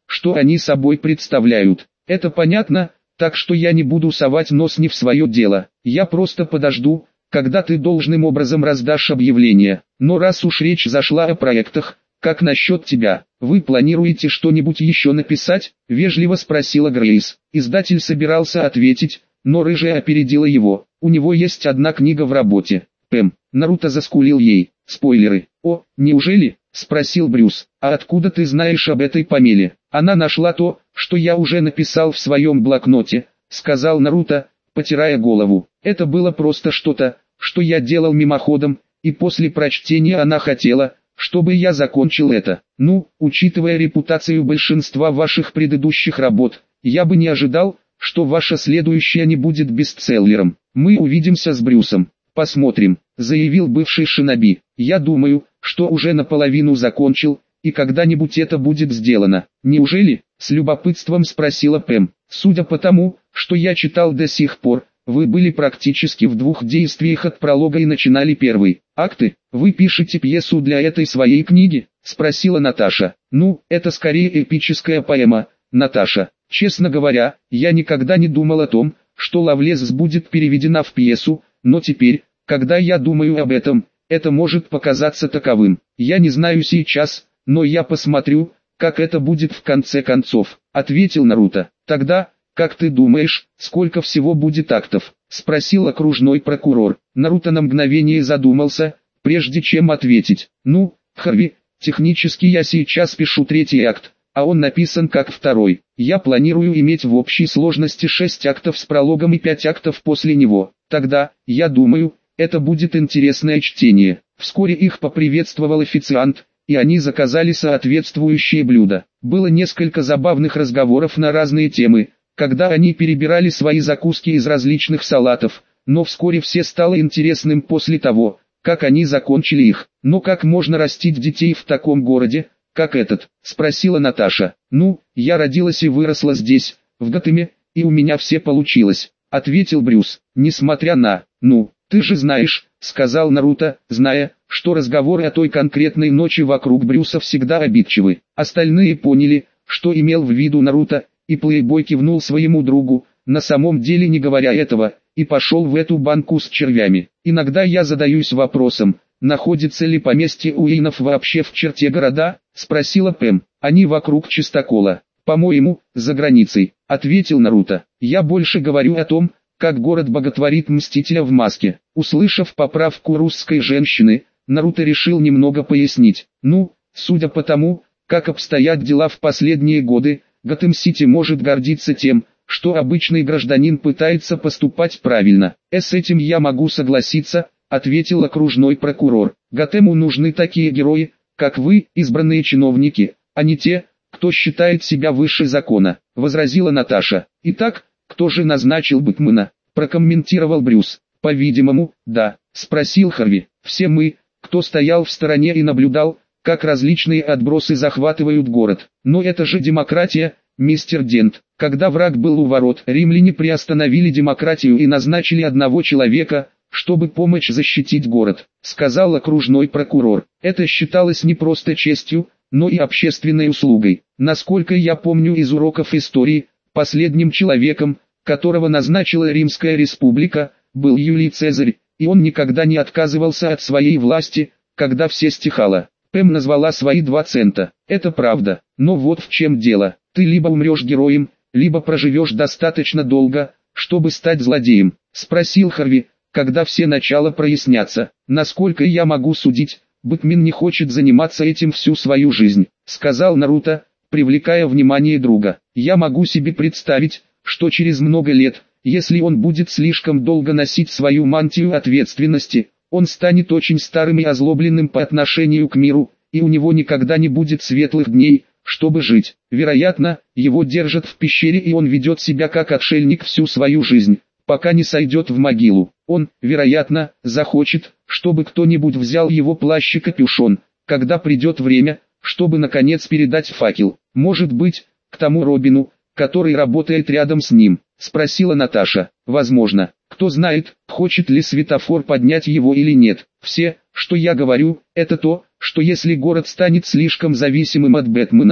что они собой представляют. Это понятно, так что я не буду совать нос не в свое дело. Я просто подожду, когда ты должным образом раздашь объявление. Но раз уж речь зашла о проектах, как насчет тебя? Вы планируете что-нибудь еще написать? Вежливо спросила Грейс. Издатель собирался ответить, но рыжая опередила его. У него есть одна книга в работе. Пэм, Наруто заскулил ей. Спойлеры. О, неужели? Спросил Брюс. А откуда ты знаешь об этой Памеле? Она нашла то, что я уже написал в своем блокноте, сказал Наруто, потирая голову. Это было просто что-то, что я делал мимоходом, и после прочтения она хотела, чтобы я закончил это. Ну, учитывая репутацию большинства ваших предыдущих работ, я бы не ожидал, что ваша следующая не будет бестселлером. Мы увидимся с Брюсом. Посмотрим, заявил бывший шиноби. Я думаю, что уже наполовину закончил, и когда-нибудь это будет сделано. Неужели? С любопытством спросила Пэм. Судя по тому, что я читал до сих пор, вы были практически в двух действиях от пролога и начинали первый акты. Вы пишете пьесу для этой своей книги? Спросила Наташа. Ну, это скорее эпическая поэма, Наташа. Честно говоря, я никогда не думал о том, что Лавлес будет переведена в пьесу, но теперь, когда я думаю об этом, это может показаться таковым. Я не знаю сейчас, но я посмотрю, как это будет в конце концов, ответил Наруто. Тогда, как ты думаешь, сколько всего будет актов? Спросил окружной прокурор. Наруто на мгновение задумался, прежде чем ответить. Ну, Харви, технически я сейчас пишу третий акт, а он написан как второй. Я планирую иметь в общей сложности шесть актов с прологом и пять актов после него. Тогда, я думаю, это будет интересное чтение. Вскоре их поприветствовал официант, и они заказали соответствующие блюда. Было несколько забавных разговоров на разные темы, когда они перебирали свои закуски из различных салатов, но вскоре все стало интересным после того, как они закончили их. Но как можно растить детей в таком городе, как этот? Спросила Наташа. Ну, я родилась и выросла здесь, в Готэме, и у меня все получилось, ответил Брюс. Несмотря на, ну, ты же знаешь, сказал Наруто, зная, что разговоры о той конкретной ночи вокруг Брюса всегда обидчивы. Остальные поняли, что имел в виду Наруто, и плейбой кивнул своему другу, на самом деле не говоря этого, и пошел в эту банку с червями. Иногда я задаюсь вопросом, находится ли поместье Уэйнов вообще в черте города, спросила Пэм. Они вокруг чистокола. По-моему, за границей, ответил Наруто. Я больше говорю о том, как город боготворит Мстителя в маске. Услышав поправку русской женщины, Наруто решил немного пояснить. Ну, судя по тому, как обстоят дела в последние годы, Готэм-Сити может гордиться тем, что обычный гражданин пытается поступать правильно. «Э, с этим я могу согласиться», — ответил окружной прокурор. «Готэму нужны такие герои, как вы, избранные чиновники, а не те, кто считает себя выше закона», — возразила Наташа. «Итак, кто же назначил Бэтмена?» — прокомментировал Брюс. «По-видимому, да», — спросил Харви. «Все мы, кто стоял в стороне и наблюдал, как различные отбросы захватывают город. Но это же демократия, мистер Дент. Когда враг был у ворот, римляне приостановили демократию и назначили одного человека, чтобы помочь защитить город», — сказал окружной прокурор. «Это считалось не просто честью, но и общественной услугой. Насколько я помню из уроков истории, последним человеком, которого назначила Римская республика, был Юлий Цезарь, и он никогда не отказывался от своей власти, когда все стихало». Пэм назвала свои два цента. «Это правда, но вот в чем дело. Ты либо умрешь героем, либо проживешь достаточно долго, чтобы стать злодеем», — спросил Харви, когда все начало проясняться. «Насколько я могу судить, Бэтмен не хочет заниматься этим всю свою жизнь», — сказал Наруто, привлекая внимание друга. «Я могу себе представить, что через много лет, если он будет слишком долго носить свою мантию ответственности, он станет очень старым и озлобленным по отношению к миру, и у него никогда не будет светлых дней, чтобы жить. Вероятно, его держат в пещере и он ведет себя как отшельник всю свою жизнь, пока не сойдет в могилу. Он, вероятно, захочет, чтобы кто-нибудь взял его плащ и капюшон, когда придет время, чтобы наконец передать факел. Может быть, к тому Робину, который работает рядом с ним», — спросила Наташа. «Возможно. Кто знает, хочет ли светофор поднять его или нет. Все, что я говорю, это то, что если город станет слишком зависимым от Бэтмена, то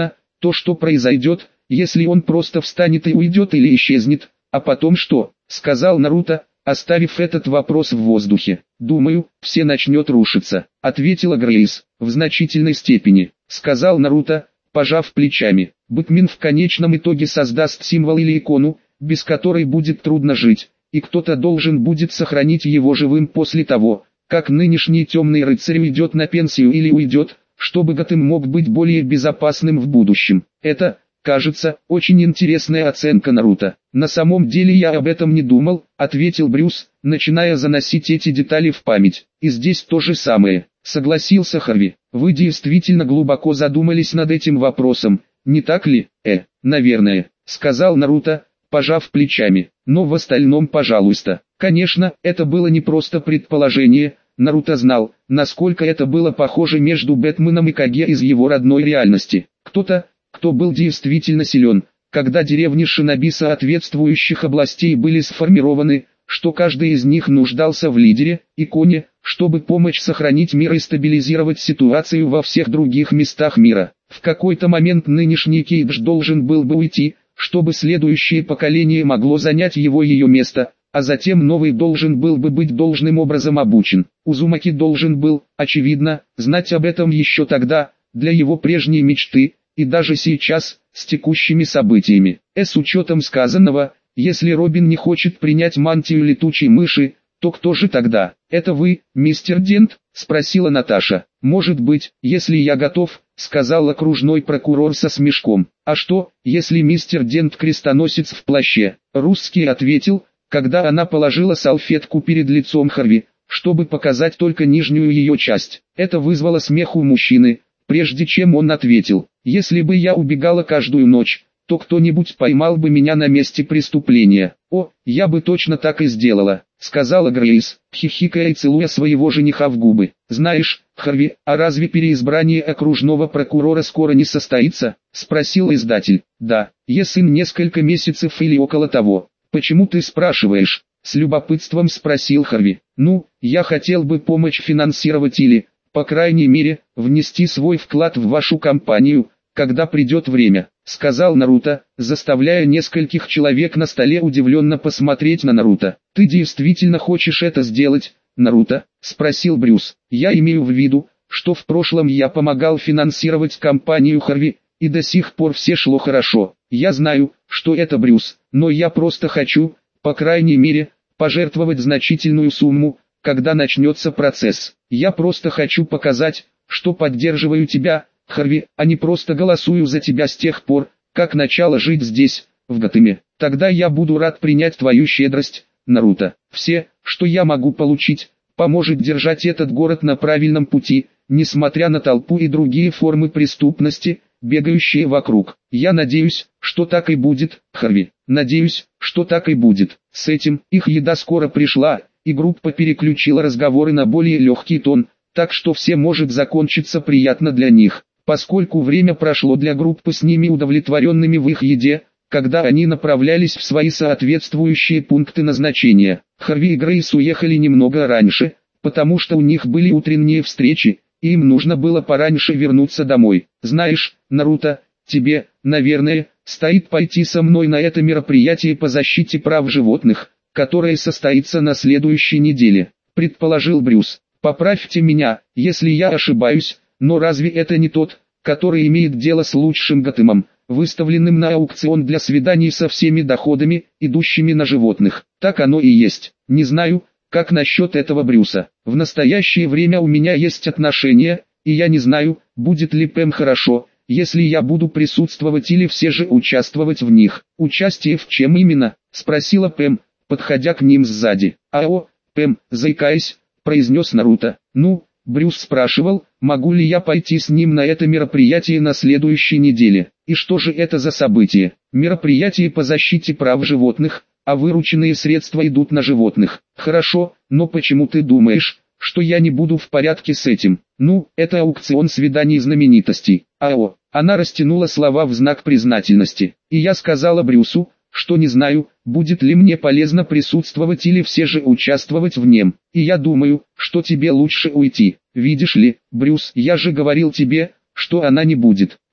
То, что произойдет, если он просто встанет и уйдет или исчезнет, а потом что, сказал Наруто, оставив этот вопрос в воздухе. Думаю, все начнет рушиться, ответила Грейс. В значительной степени, сказал Наруто, пожав плечами. Бэтмен в конечном итоге создаст символ или икону, без которой будет трудно жить, и кто-то должен будет сохранить его живым после того, как нынешний темный рыцарь уйдет на пенсию или уйдет, чтобы Готэм мог быть более безопасным в будущем. Это, кажется, очень интересная оценка Наруто. На самом деле я об этом не думал, ответил Брюс, начиная заносить эти детали в память. И здесь то же самое, согласился Харви. Вы действительно глубоко задумались над этим вопросом, не так ли? Э, наверное, сказал Наруто, пожав плечами. Но в остальном, пожалуйста. Конечно, это было не просто предположение. Наруто знал, насколько это было похоже между Бэтменом и Каге из его родной реальности. Кто-то, кто был действительно силен, когда деревни шиноби соответствующих областей были сформированы, что каждый из них нуждался в лидере, иконе, чтобы помочь сохранить мир и стабилизировать ситуацию во всех других местах мира. В какой-то момент нынешний Кейдж должен был бы уйти, чтобы следующее поколение могло занять его ее место, а затем новый должен был бы быть должным образом обучен. Узумаки должен был, очевидно, знать об этом еще тогда, для его прежней мечты, и даже сейчас, с текущими событиями. И с учетом сказанного, если Робин не хочет принять мантию летучей мыши, то кто же тогда? Это вы, мистер Дент? Спросила Наташа. Может быть, если я готов, сказал окружной прокурор со смешком. А что, если мистер Дент крестоносец в плаще? Русский ответил, когда она положила салфетку перед лицом Харви, чтобы показать только нижнюю ее часть. Это вызвало смех у мужчины, прежде чем он ответил. Если бы я убегала каждую ночь, то кто-нибудь поймал бы меня на месте преступления. О, я бы точно так и сделала, сказала Грейс, хихикая и целуя своего жениха в губы. Знаешь, Харви, а разве переизбрание окружного прокурора скоро не состоится? Спросил издатель. Да, если несколько месяцев или около того. Почему ты спрашиваешь? С любопытством спросил Харви. Ну, я хотел бы помочь финансировать или, по крайней мере, внести свой вклад в вашу компанию, когда придет время, сказал Наруто, заставляя нескольких человек на столе удивленно посмотреть на Наруто. Ты действительно хочешь это сделать, Наруто? Спросил Брюс. Я имею в виду, что в прошлом я помогал финансировать компанию Харви, и до сих пор все шло хорошо. Я знаю, что это Брюс, но я просто хочу, по крайней мере, пожертвовать значительную сумму, когда начнется процесс. Я просто хочу показать, что поддерживаю тебя, Харви, а не просто голосую за тебя с тех пор, как начала жить здесь, в Готэме. Тогда я буду рад принять твою щедрость, Наруто. Все, что я могу получить, поможет держать этот город на правильном пути, несмотря на толпу и другие формы преступности, бегающие вокруг. Я надеюсь, что так и будет, Харви. Надеюсь, что так и будет. С этим их еда скоро пришла, и группа переключила разговоры на более легкий тон, так что все может закончиться приятно для них. Поскольку время прошло для группы с ними удовлетворенными в их еде, когда они направлялись в свои соответствующие пункты назначения. Харви и Грейс уехали немного раньше, потому что у них были утренние встречи, и им нужно было пораньше вернуться домой. Знаешь, Наруто, тебе, наверное, стоит пойти со мной на это мероприятие по защите прав животных, которое состоится на следующей неделе, предположил Брюс. Поправьте меня, если я ошибаюсь, но разве это не тот, который имеет дело с лучшим Готэмом, выставленным на аукцион для свиданий со всеми доходами, идущими на животных? Так оно и есть. Не знаю, как насчет этого Брюса. В настоящее время у меня есть отношения, и я не знаю, будет ли Пэм хорошо, если я буду присутствовать или все же участвовать в них. Участие в чем именно? Спросила Пэм, подходя к ним сзади. Ао, Пэм, заикаясь, произнес Наруто. Ну, Брюс спрашивал, могу ли я пойти с ним на это мероприятие на следующей неделе. И что же это за событие? Мероприятие по защите прав животных, а вырученные средства идут на животных. Хорошо, но почему ты думаешь, что я не буду в порядке с этим? Ну, это аукцион свиданий знаменитостей. Ао, она растянула слова в знак признательности. И я сказала Брюсу, что не знаю, будет ли мне полезно присутствовать или все же участвовать в нем. И я думаю, что тебе лучше уйти. Видишь ли, Брюс, я же говорил тебе, что она не будет.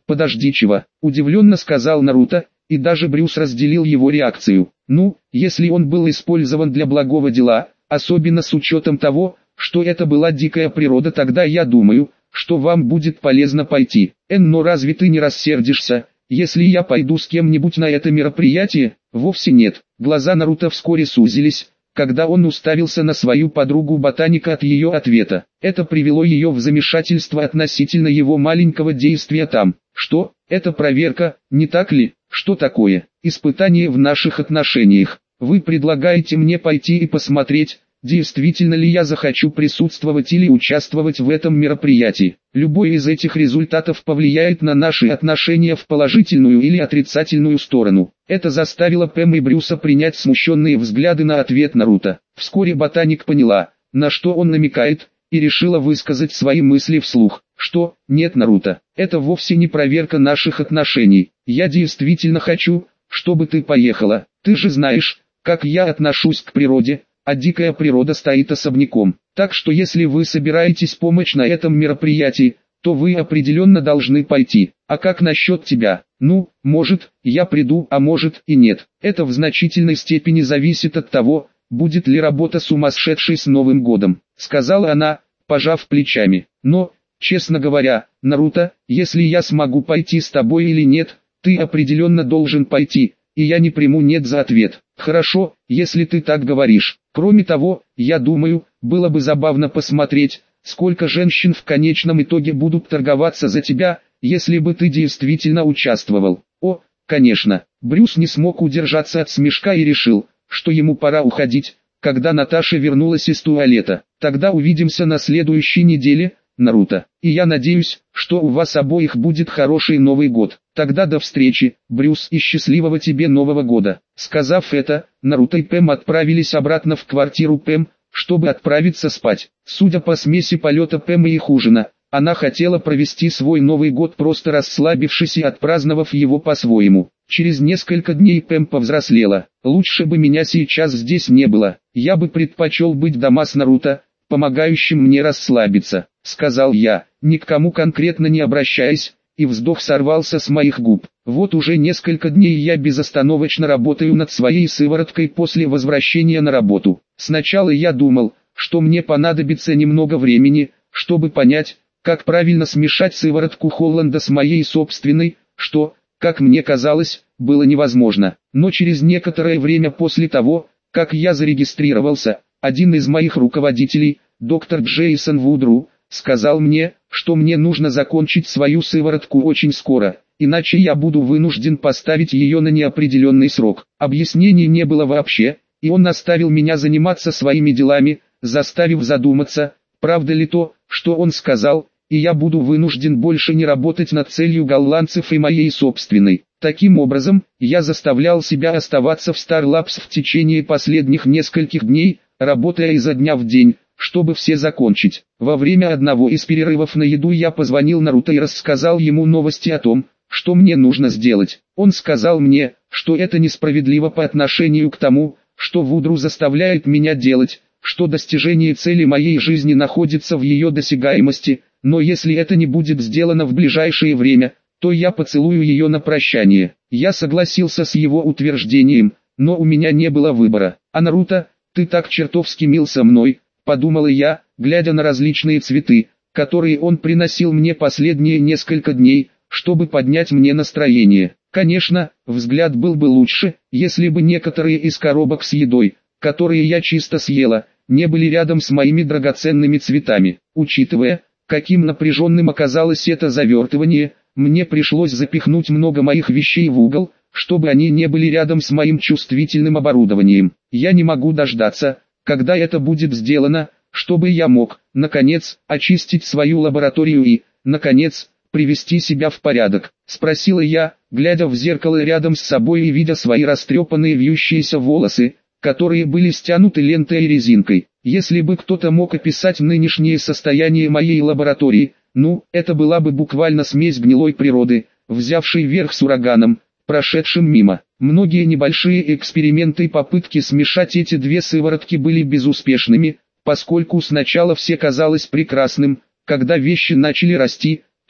Подожди, чего? Удивленно сказал Наруто, и даже Брюс разделил его реакцию. Ну, если он был использован для благого дела, особенно с учетом того, что это была дикая природа, тогда я думаю, что вам будет полезно пойти. Эн, но разве ты не рассердишься, если я пойду с кем-нибудь на это мероприятие? Вовсе нет. Глаза Наруто вскоре сузились, когда он уставился на свою подругу-ботаника от ее ответа. Это привело ее в замешательство относительно его маленького действия там. Что? Это проверка, не так ли? Что такое? Испытание в наших отношениях. Вы предлагаете мне пойти и посмотреть, действительно ли я захочу присутствовать или участвовать в этом мероприятии. Любой из этих результатов повлияет на наши отношения в положительную или отрицательную сторону. Это заставило Пэм и Брюса принять смущенные взгляды на ответ Наруто. Вскоре ботаник поняла, на что он намекает, и решила высказать свои мысли вслух. Что? Нет, Наруто, это вовсе не проверка наших отношений. Я действительно хочу, чтобы ты поехала. Ты же знаешь, как я отношусь к природе, а дикая природа стоит особняком. Так что если вы собираетесь помочь на этом мероприятии, то вы определенно должны пойти. А как насчет тебя? Ну, может, я приду, а может и нет. Это в значительной степени зависит от того, будет ли работа сумасшедшей с Новым годом, сказала она, пожав плечами. Но, честно говоря, Наруто, если я смогу пойти с тобой или нет, ты определенно должен пойти, и я не приму «нет» за ответ. Хорошо, если ты так говоришь. Кроме того, я думаю, было бы забавно посмотреть, сколько женщин в конечном итоге будут торговаться за тебя, если бы ты действительно участвовал. О, конечно. Брюс не смог удержаться от смешка и решил, что ему пора уходить, когда Наташа вернулась из туалета. Тогда увидимся на следующей неделе, Наруто. И я надеюсь, что у вас обоих будет хороший Новый год. Тогда до встречи, Брюс, и счастливого тебе Нового года. Сказав это, Наруто и Пэм отправились обратно в квартиру Пэм, чтобы отправиться спать. Судя по смеси полета Пэм и их ужина, она хотела провести свой Новый год просто расслабившись и отпраздновав его по-своему. Через несколько дней Пэм повзрослела. Лучше бы меня сейчас здесь не было. Я бы предпочел быть дома с Наруто, помогающим мне расслабиться, сказал я, ни к кому конкретно не обращаясь, и вздох сорвался с моих губ. Вот уже несколько дней я безостановочно работаю над своей сывороткой после возвращения на работу. Сначала я думал, что мне понадобится немного времени, чтобы понять, как правильно смешать сыворотку Холланда с моей собственной, что, как мне казалось, было невозможно. Но через некоторое время после того, как я зарегистрировался, один из моих руководителей, доктор Джейсон Вудру, сказал мне, что мне нужно закончить свою сыворотку очень скоро, иначе я буду вынужден поставить ее на неопределенный срок. Объяснений не было вообще, и он оставил меня заниматься своими делами, заставив задуматься, правда ли то, что он сказал, и я буду вынужден больше не работать над целью голландцев и моей собственной. Таким образом, я заставлял себя оставаться в Star Labs в течение последних нескольких дней, работая изо дня в день, чтобы все закончить. Во время одного из перерывов на еду я позвонил Наруто и рассказал ему новости о том, что мне нужно сделать. Он сказал мне, что это несправедливо по отношению к тому, что Вудру заставляет меня делать, что достижение цели моей жизни находится в ее досягаемости, но если это не будет сделано в ближайшее время, то я поцелую ее на прощание. Я согласился с его утверждением, но у меня не было выбора. А Наруто, ты так чертовски мил со мной, подумала я, глядя на различные цветы, которые он приносил мне последние несколько дней, чтобы поднять мне настроение. Конечно, взгляд был бы лучше, если бы некоторые из коробок с едой, которые я чисто съела, не были рядом с моими драгоценными цветами. Учитывая, каким напряженным оказалось это завертывание, мне пришлось запихнуть много моих вещей в угол, чтобы они не были рядом с моим чувствительным оборудованием. Я не могу дождаться, когда это будет сделано, чтобы я мог, наконец, очистить свою лабораторию и, наконец, привести себя в порядок. Спросила я, глядя в зеркало рядом с собой и видя свои растрепанные вьющиеся волосы, которые были стянуты лентой и резинкой. Если бы кто-то мог описать нынешнее состояние моей лаборатории, ну, это была бы буквально смесь гнилой природы, взявшей верх с ураганом, прошедшим мимо. Многие небольшие эксперименты и попытки смешать эти две сыворотки были безуспешными, поскольку сначала все казалось прекрасным, когда вещи начали расти,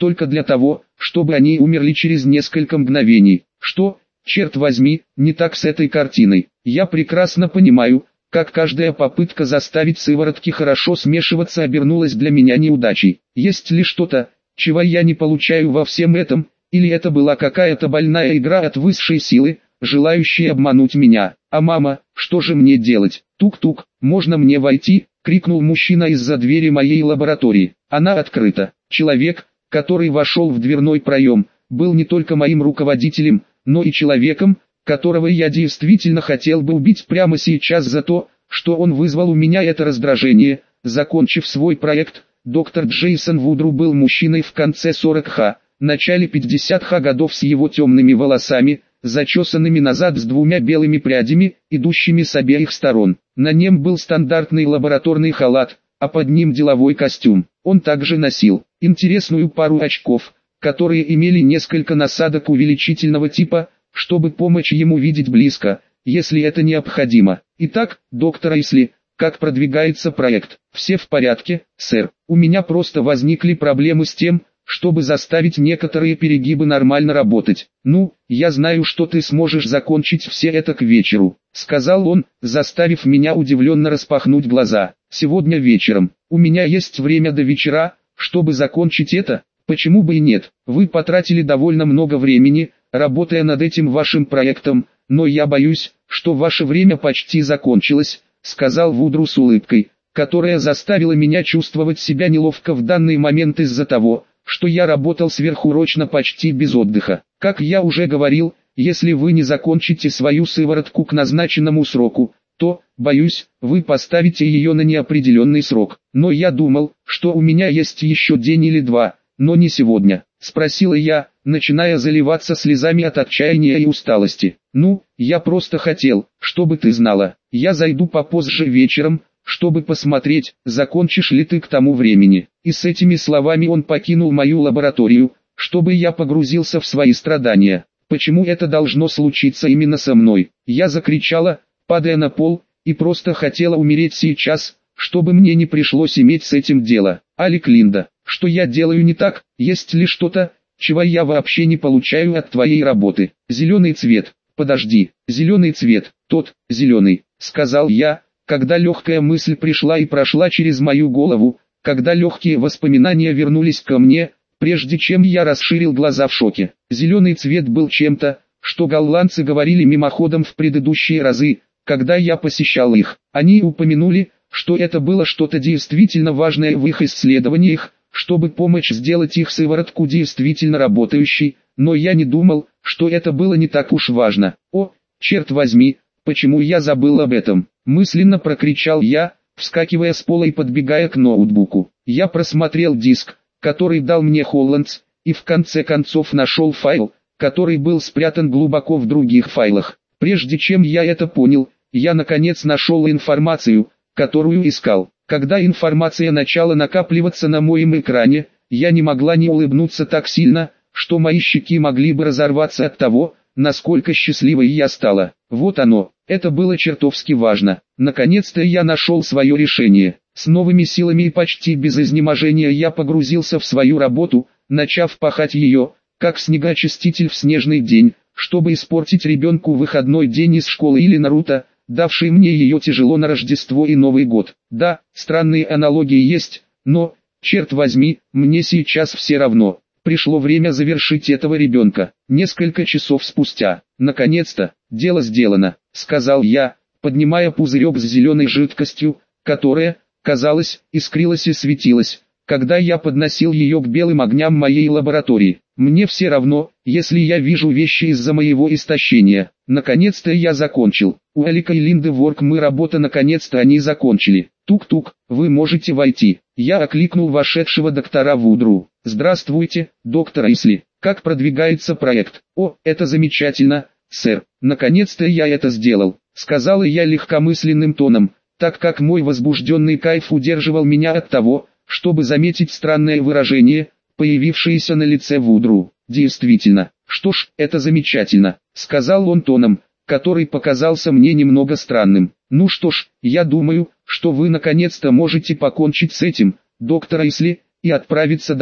только для того, чтобы они умерли через несколько мгновений. Что, черт возьми, не так с этой картиной? Я прекрасно понимаю, как каждая попытка заставить сыворотки хорошо смешиваться обернулась для меня неудачей. Есть ли что-то, чего я не получаю во всем этом, или это была какая-то больная игра от высшей силы, желающая обмануть меня? А мама, что же мне делать? Тук-тук, можно мне войти? Крикнул мужчина из-за двери моей лаборатории. Она открыта. Человек, который вошел в дверной проем, был не только моим руководителем, но и человеком, которого я действительно хотел бы убить прямо сейчас за то, что он вызвал у меня это раздражение. Закончив свой проект, доктор Джейсон Вудру был мужчиной в конце сорока, начале пятидесятых годов с его темными волосами, зачесанными назад с двумя белыми прядями, идущими с обеих сторон. На нем был стандартный лабораторный халат, а под ним деловой костюм. Он также носил интересную пару очков, которые имели несколько насадок увеличительного типа, чтобы помочь ему видеть близко, если это необходимо. Итак, доктор Айсли, как продвигается проект? Все в порядке, сэр. У меня просто возникли проблемы с тем, чтобы заставить некоторые перегибы нормально работать. Ну, я знаю, что ты сможешь закончить все это к вечеру, сказал он, заставив меня удивленно распахнуть глаза. Сегодня вечером. У меня есть время до вечера, чтобы закончить это. Почему бы и нет? Вы потратили довольно много времени, работая над этим вашим проектом, но я боюсь, что ваше время почти закончилось, сказал Вудру с улыбкой, которая заставила меня чувствовать себя неловко в данный момент из-за того, что я работал сверхурочно почти без отдыха. Как я уже говорил, если вы не закончите свою сыворотку к назначенному сроку, то, боюсь, вы поставите ее на неопределенный срок. Но я думал, что у меня есть еще день или два, но не сегодня, спросила я, начиная заливаться слезами от отчаяния и усталости. Ну, я просто хотел, чтобы ты знала, я зайду попозже вечером, чтобы посмотреть, закончишь ли ты к тому времени. И с этими словами он покинул мою лабораторию, чтобы я погрузился в свои страдания. Почему это должно случиться именно со мной? Я закричала, падая на пол, и просто хотела умереть сейчас, чтобы мне не пришлось иметь с этим дело. Алик Линда, что я делаю не так? Есть ли что-то, чего я вообще не получаю от твоей работы? Зеленый цвет. Подожди, зеленый цвет, тот, зеленый, сказал я, когда легкая мысль пришла и прошла через мою голову, когда легкие воспоминания вернулись ко мне, прежде чем я расширил глаза в шоке. Зеленый цвет был чем-то, что голландцы говорили мимоходом в предыдущие разы, когда я посещал их. Они упомянули, что это было что-то действительно важное в их исследованиях, чтобы помочь сделать их сыворотку действительно работающей, но я не думал, что это было не так уж важно. О, черт возьми, почему я забыл об этом? Мысленно прокричал я, вскакивая с пола и подбегая к ноутбуку. Я просмотрел диск, который дал мне Холландс, и в конце концов нашел файл, который был спрятан глубоко в других файлах. Прежде чем я это понял, я наконец нашел информацию, которую искал. Когда информация начала накапливаться на моем экране, я не могла не улыбнуться так сильно, что мои щеки могли бы разорваться от того, насколько счастливой я стала. Вот оно, это было чертовски важно. Наконец-то я нашел свое решение. С новыми силами и почти без изнеможения я погрузился в свою работу, начав пахать ее, как снегоочиститель в снежный день, чтобы испортить ребенку выходной день из школы или Наруто, давший мне ее тяжело на Рождество и Новый год. Да, странные аналогии есть, но, черт возьми, мне сейчас все равно. Пришло время завершить этого ребенка. Несколько часов спустя, наконец-то, дело сделано, сказал я, поднимая пузырек с зеленой жидкостью, которая, казалось, искрилась и светилась, когда я подносил ее к белым огням моей лаборатории. Мне все равно, если я вижу вещи из-за моего истощения. Наконец-то я закончил. У Алика и Линды Ворк мы работа наконец-то они закончили. Тук-тук, вы можете войти. Я окликнул вошедшего доктора Вудру. Здравствуйте, доктор Айсли. Как продвигается проект? О, это замечательно, сэр. Наконец-то я это сделал, сказала я легкомысленным тоном, так как мой возбужденный кайф удерживал меня от того, чтобы заметить странное выражение, появившееся на лице Вудру. Действительно, что ж, это замечательно, сказал он тоном, который показался мне немного странным. Ну что ж, я думаю, что вы наконец-то можете покончить с этим, доктор Айсли, и отправиться домой.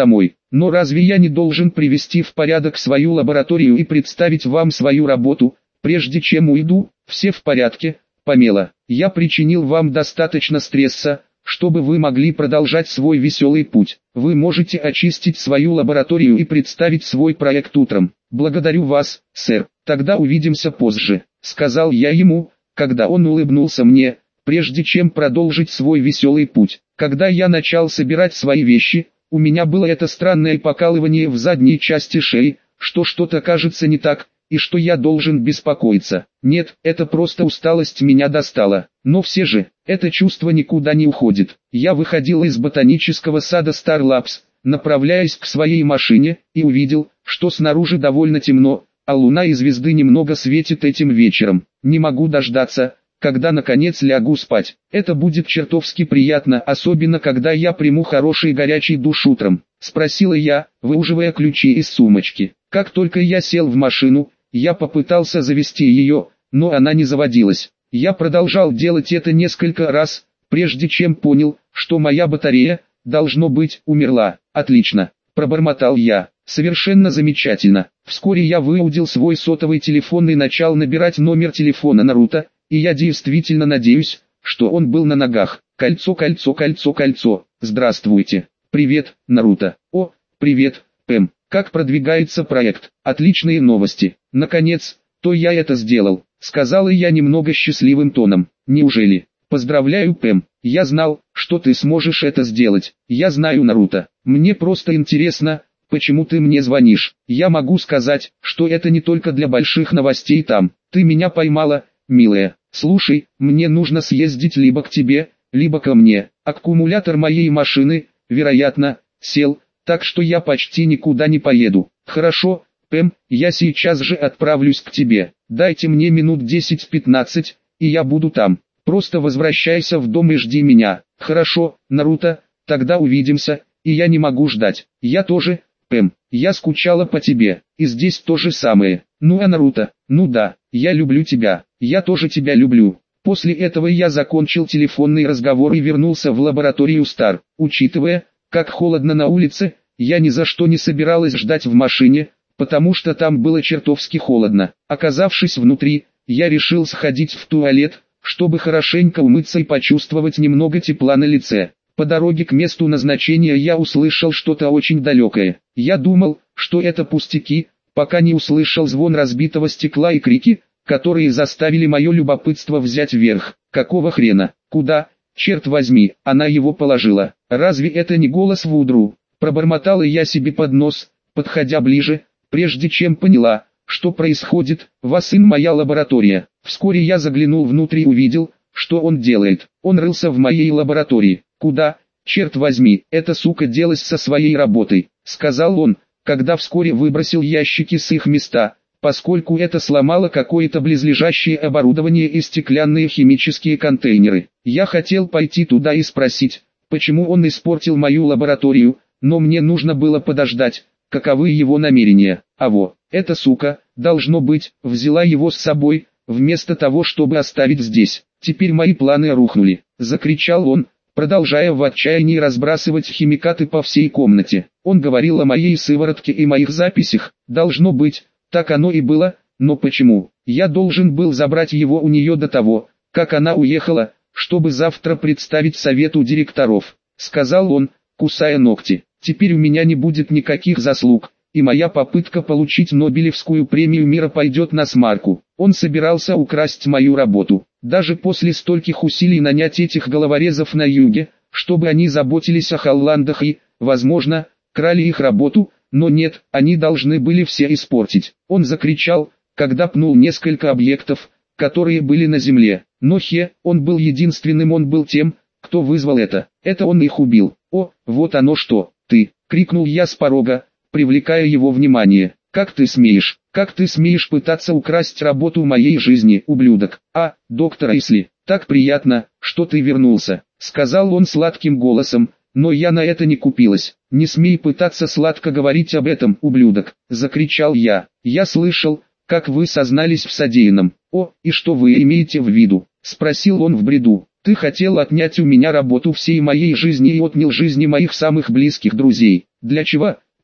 Но разве я не должен привести в порядок свою лабораторию и представить вам свою работу, прежде чем уйду? Все в порядке, Памела. Я причинил вам достаточно стресса, чтобы вы могли продолжать свой веселый путь. Вы можете очистить свою лабораторию и представить свой проект утром. Благодарю вас, сэр. Тогда увидимся позже, сказал я ему, когда он улыбнулся мне, прежде чем продолжить свой веселый путь. Когда я начал собирать свои вещи, у меня было это странное покалывание в задней части шеи, что что-то кажется не так, и что я должен беспокоиться. Нет, это просто усталость меня достала. Но все же, это чувство никуда не уходит. Я выходил из ботанического сада Star Labs, направляясь к своей машине, и увидел, что снаружи довольно темно, а луна и звезды немного светят этим вечером. Не могу дождаться, когда наконец лягу спать. Это будет чертовски приятно, особенно когда я приму хороший горячий душ утром, спросила я, выуживая ключи из сумочки. Как только я сел в машину, я попытался завести ее, но она не заводилась. Я продолжал делать это несколько раз, прежде чем понял, что моя батарея, должно быть, умерла. Отлично, пробормотал я. Совершенно замечательно. Вскоре я выудил свой сотовый телефон и начал набирать номер телефона Наруто, и я действительно надеюсь, что он был на ногах. Кольцо, кольцо, кольцо, кольцо. Здравствуйте. Привет, Наруто. О, привет, Пэм. Как продвигается проект? Отличные новости. Наконец, то я это сделал, сказала я немного счастливым тоном. Неужели? Поздравляю, Пэм. Я знал, что ты сможешь это сделать. Я знаю, Наруто. Мне просто интересно, почему ты мне звонишь. Я могу сказать, что это не только для больших новостей там. Ты меня поймала, милая. Слушай, мне нужно съездить либо к тебе, либо ко мне. Аккумулятор моей машины, вероятно, сел, так что я почти никуда не поеду. Хорошо, Пэм, я сейчас же отправлюсь к тебе. Дайте мне минут десять-пятнадцать, и я буду там. Просто возвращайся в дом и жди меня. Хорошо, Наруто, тогда увидимся, и я не могу ждать. Я тоже, Пэм, я скучала по тебе, и здесь то же самое. Ну а Наруто, ну да, я люблю тебя, я тоже тебя люблю. После этого я закончил телефонный разговор и вернулся в лабораторию Star. Учитывая, как холодно на улице, я ни за что не собиралась ждать в машине, потому что там было чертовски холодно. Оказавшись внутри, я решил сходить в туалет, чтобы хорошенько умыться и почувствовать немного тепла на лице. По дороге к месту назначения я услышал что-то очень далекое. Я думал, что это пустяки, пока не услышал звон разбитого стекла и крики, которые заставили мое любопытство взять верх. Какого хрена? Куда? Черт возьми, она его положила. Разве это не голос Вудру? Пробормотала я себе под нос, подходя ближе, прежде чем поняла, что происходит. Васин, моя лаборатория. Вскоре я заглянул внутрь и увидел, что он делает. Он рылся в моей лаборатории. Куда, черт возьми, эта сука делась со своей работой, сказал он, когда вскоре выбросил ящики с их места, поскольку это сломало какое-то близлежащее оборудование и стеклянные химические контейнеры. Я хотел пойти туда и спросить, почему он испортил мою лабораторию, но мне нужно было подождать, каковы его намерения. А во, эта сука, должно быть, взяла его с собой, вместо того, чтобы оставить здесь. Теперь мои планы рухнули, закричал он, продолжая в отчаянии разбрасывать химикаты по всей комнате. Он говорил о моей сыворотке и моих записях, должно быть, так оно и было, но почему? Я должен был забрать его у нее до того, как она уехала, чтобы завтра представить совету директоров, сказал он, кусая ногти. Теперь у меня не будет никаких заслуг, и моя попытка получить Нобелевскую премию мира пойдет на смарку. Он собирался украсть мою работу. Даже после стольких усилий нанять этих головорезов на юге, чтобы они заботились о холландах и, возможно, крали их работу, но нет, они должны были все испортить. Он закричал, когда пнул несколько объектов, которые были на земле. Но Хе, он был единственным, он был тем, кто вызвал это. Это он их убил. О, вот оно что, ты, крикнул я с порога, привлекая его внимание. Как ты смеешь, как ты смеешь пытаться украсть работу моей жизни, ублюдок? А, доктор Айсли, так приятно, что ты вернулся, сказал он сладким голосом, но я на это не купилась. Не смей пытаться сладко говорить об этом, ублюдок, закричал я. Я слышал, как вы сознались в содеянном. О, и что вы имеете в виду? Спросил он в бреду. Ты хотел отнять у меня работу всей моей жизни и отнял жизни моих самых близких друзей. Для чего?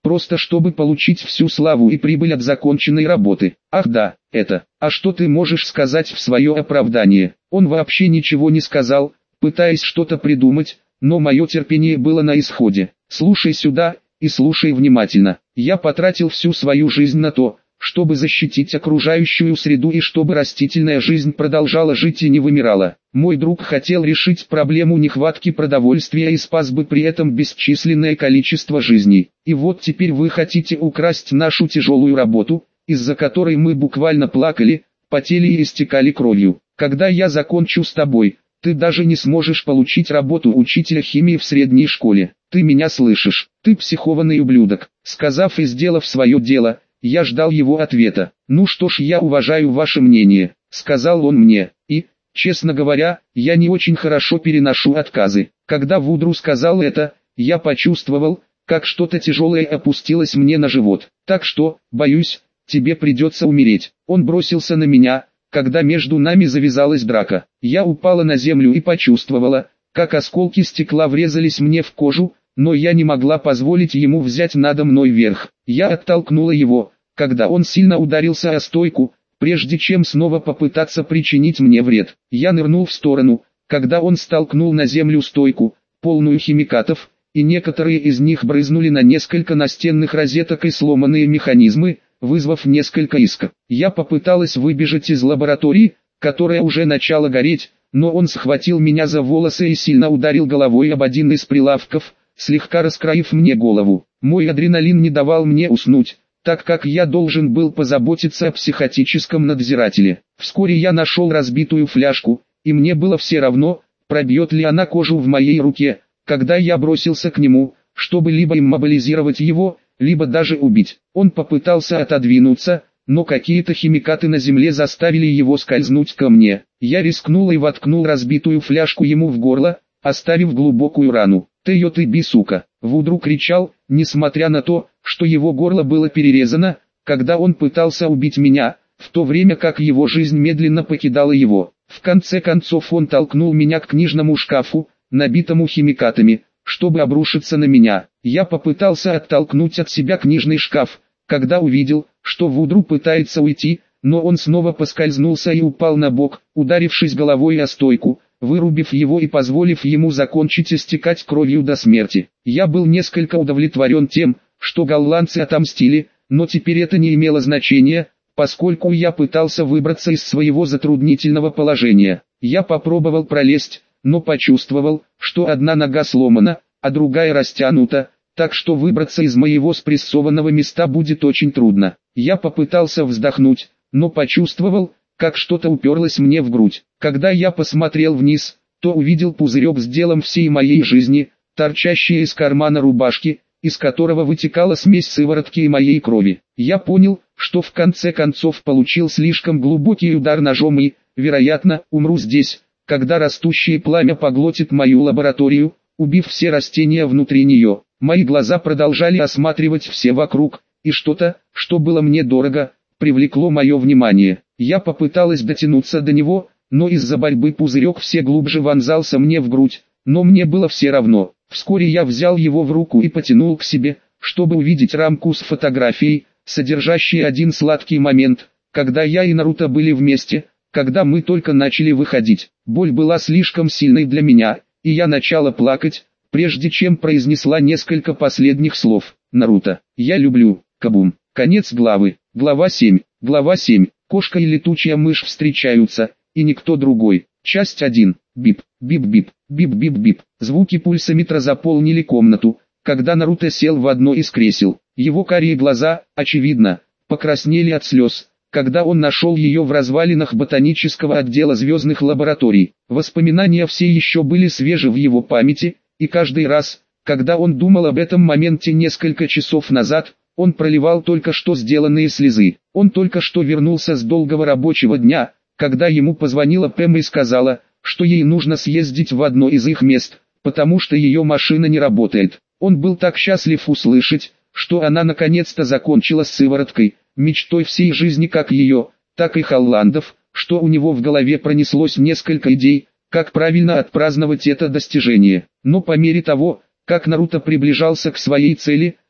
просто чтобы получить всю славу и прибыль от законченной работы. Ах да, это. А что ты можешь сказать в свое оправдание? Он вообще ничего не сказал, пытаясь что-то придумать, но мое терпение было на исходе. Слушай сюда, и слушай внимательно. Я потратил всю свою жизнь на то, чтобы защитить окружающую среду и чтобы растительная жизнь продолжала жить и не вымирала. Мой друг хотел решить проблему нехватки продовольствия и спас бы при этом бесчисленное количество жизней. И вот теперь вы хотите украсть нашу тяжелую работу, из-за которой мы буквально плакали, потели и истекали кровью. Когда я закончу с тобой, ты даже не сможешь получить работу учителя химии в средней школе. Ты меня слышишь? Ты психованный ублюдок. Сказав и сделав свое дело, я ждал его ответа. «Ну что ж, я уважаю ваше мнение», — сказал он мне, и, честно говоря, я не очень хорошо переношу отказы. Когда Вудру сказал это, я почувствовал, как что-то тяжелое опустилось мне на живот. Так что, боюсь, тебе придется умереть. Он бросился на меня, когда между нами завязалась драка. Я упала на землю и почувствовала, как осколки стекла врезались мне в кожу, но я не могла позволить ему взять надо мной верх. Я оттолкнула его, когда он сильно ударился о стойку, прежде чем снова попытаться причинить мне вред. Я нырнул в сторону, когда он столкнул на землю стойку, полную химикатов, и некоторые из них брызнули на несколько настенных розеток и сломанные механизмы, вызвав несколько искр. Я попыталась выбежать из лаборатории, которая уже начала гореть, но он схватил меня за волосы и сильно ударил головой об один из прилавков, слегка раскроив мне голову. Мой адреналин не давал мне уснуть, так как я должен был позаботиться о психотическом надзирателе. Вскоре я нашел разбитую фляжку, и мне было все равно, пробьет ли она кожу в моей руке, когда я бросился к нему, чтобы либо иммобилизировать его, либо даже убить. Он попытался отодвинуться, но какие-то химикаты на земле заставили его скользнуть ко мне. Я рискнул и воткнул разбитую фляжку ему в горло, оставив глубокую рану. «Ты ее ты би, сука!» Вудру кричал, несмотря на то, что его горло было перерезано, когда он пытался убить меня, в то время как его жизнь медленно покидала его. В конце концов он толкнул меня к книжному шкафу, набитому химикатами, чтобы обрушиться на меня. Я попытался оттолкнуть от себя книжный шкаф, когда увидел, что Вудру пытается уйти, но он снова поскользнулся и упал на бок, ударившись головой о стойку, вырубив его и позволив ему закончить истекать кровью до смерти. Я был несколько удовлетворен тем, что голландцы отомстили, но теперь это не имело значения, поскольку я пытался выбраться из своего затруднительного положения. Я попробовал пролезть, но почувствовал, что одна нога сломана, а другая растянута, так что выбраться из моего спрессованного места будет очень трудно. Я попытался вздохнуть, но почувствовал, как что-то уперлось мне в грудь. Когда я посмотрел вниз, то увидел пузырек с делом всей моей жизни, торчащий из кармана рубашки, из которого вытекала смесь сыворотки и моей крови. Я понял, что в конце концов получил слишком глубокий удар ножом и, вероятно, умру здесь, когда растущее пламя поглотит мою лабораторию, убив все растения внутри нее. Мои глаза продолжали осматривать все вокруг, и что-то, что было мне дорого, привлекло мое внимание. Я попыталась дотянуться до него, но из-за борьбы пузырек все глубже вонзался мне в грудь, но мне было все равно. Вскоре я взял его в руку и потянул к себе, чтобы увидеть рамку с фотографией, содержащей один сладкий момент, когда я и Наруто были вместе, когда мы только начали выходить. Боль была слишком сильной для меня, и я начала плакать, прежде чем произнесла несколько последних слов. «Наруто, я люблю, Кабум». Конец главы. Глава семь. Глава семь. Кошка и летучая мышь встречаются, и никто другой. Часть один. Бип, бип-бип, бип-бип-бип. Звуки пульсометра заполнили комнату, когда Наруто сел в одно из кресел. Его карие глаза, очевидно, покраснели от слез, когда он нашел ее в развалинах ботанического отдела звездных лабораторий. Воспоминания все еще были свежи в его памяти, и каждый раз, когда он думал об этом моменте несколько часов назад, он проливал только что сделанные слезы. Он только что вернулся с долгого рабочего дня, когда ему позвонила Пэм и сказала, что ей нужно съездить в одно из их мест, потому что ее машина не работает. Он был так счастлив услышать, что она наконец-то закончила с сывороткой, мечтой всей жизни как ее, так и Холландов, что у него в голове пронеслось несколько идей, как правильно отпраздновать это достижение. Но по мере того, как Наруто приближался к своей цели,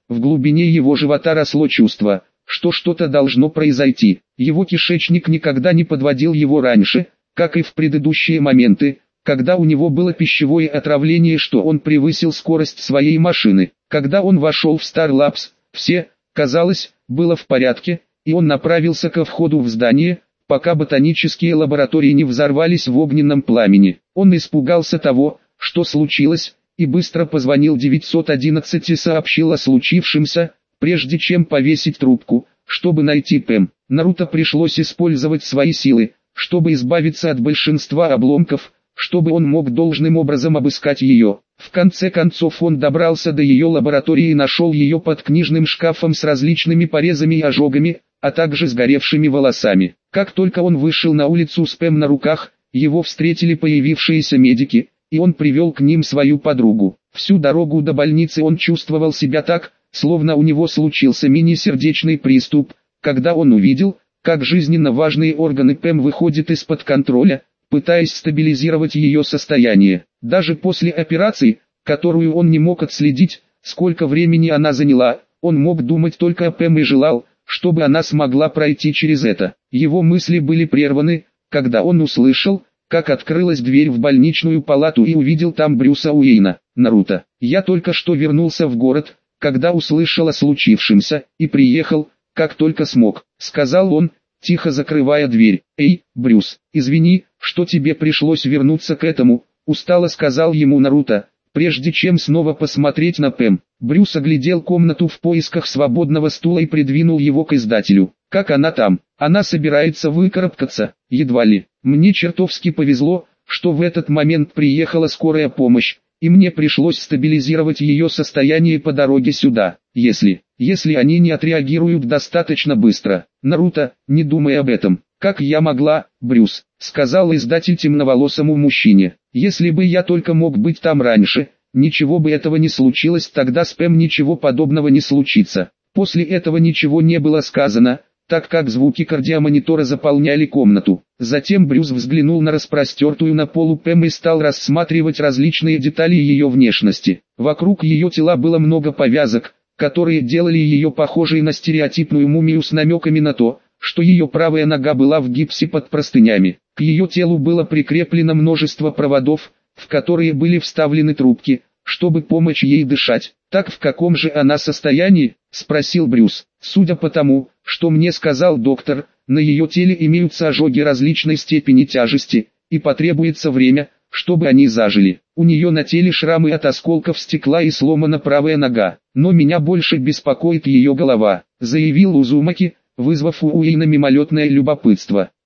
В глубине его живота росло чувство, что что-то должно произойти. Его кишечник никогда не подводил его раньше, как и в предыдущие моменты, когда у него было пищевое отравление, что он превысил скорость своей машины. Когда он вошел в Star Labs, все, казалось, было в порядке, и он направился ко входу в здание, пока ботанические лаборатории не взорвались в огненном пламени. Он испугался того, что случилось, и быстро позвонил девятьсот одиннадцать и сообщил о случившемся, прежде чем повесить трубку, чтобы найти Пэм. Наруто пришлось использовать свои силы, чтобы избавиться от большинства обломков, чтобы он мог должным образом обыскать ее. В конце концов он добрался до ее лаборатории и нашел ее под книжным шкафом с различными порезами и ожогами, а также сгоревшими волосами. Как только он вышел на улицу с Пэм на руках, его встретили появившиеся медики, и он привел к ним свою подругу. Всю дорогу до больницы он чувствовал себя так, словно у него случился мини-сердечный приступ, когда он увидел, как жизненно важные органы Пэм выходят из-под контроля, пытаясь стабилизировать ее состояние. Даже после операции, которую он не мог отследить, сколько времени она заняла, он мог думать только о Пэм и желал, чтобы она смогла пройти через это. Его мысли были прерваны, когда он услышал, как открылась дверь в больничную палату и увидел там Брюса Уэйна. «Наруто, я только что вернулся в город, когда услышал о случившемся, и приехал, как только смог», — сказал он, тихо закрывая дверь. «Эй, Брюс, извини, что тебе пришлось вернуться к этому», — устало сказал ему Наруто, прежде чем снова посмотреть на Пэм. Брюс оглядел комнату в поисках свободного стула и придвинул его к издателю. «Как она там? Она собирается выкарабкаться?» «Едва ли. Мне чертовски повезло, что в этот момент приехала скорая помощь, и мне пришлось стабилизировать ее состояние по дороге сюда. Если, если они не отреагируют достаточно быстро». «Наруто, не думай об этом. Как я могла, Брюс», — сказал издатель темноволосому мужчине. «Если бы я только мог быть там раньше, ничего бы этого не случилось, тогда с Пэм ничего подобного не случится». После этого ничего не было сказано, так как звуки кардиомонитора заполняли комнату. Затем Брюс взглянул на распростертую на полу Пэм и стал рассматривать различные детали ее внешности. Вокруг ее тела было много повязок, которые делали ее похожей на стереотипную мумию с намеками на то, что ее правая нога была в гипсе под простынями. К ее телу было прикреплено множество проводов, в которые были вставлены трубки, чтобы помочь ей дышать. «Так в каком же она состоянии?» – спросил Брюс. «Судя по тому, что мне сказал доктор, на ее теле имеются ожоги различной степени тяжести, и потребуется время, чтобы они зажили. У нее на теле шрамы от осколков стекла и сломана правая нога. Но меня больше беспокоит ее голова», – заявил Узумаки, вызвав у Уэйна мимолетное любопытство.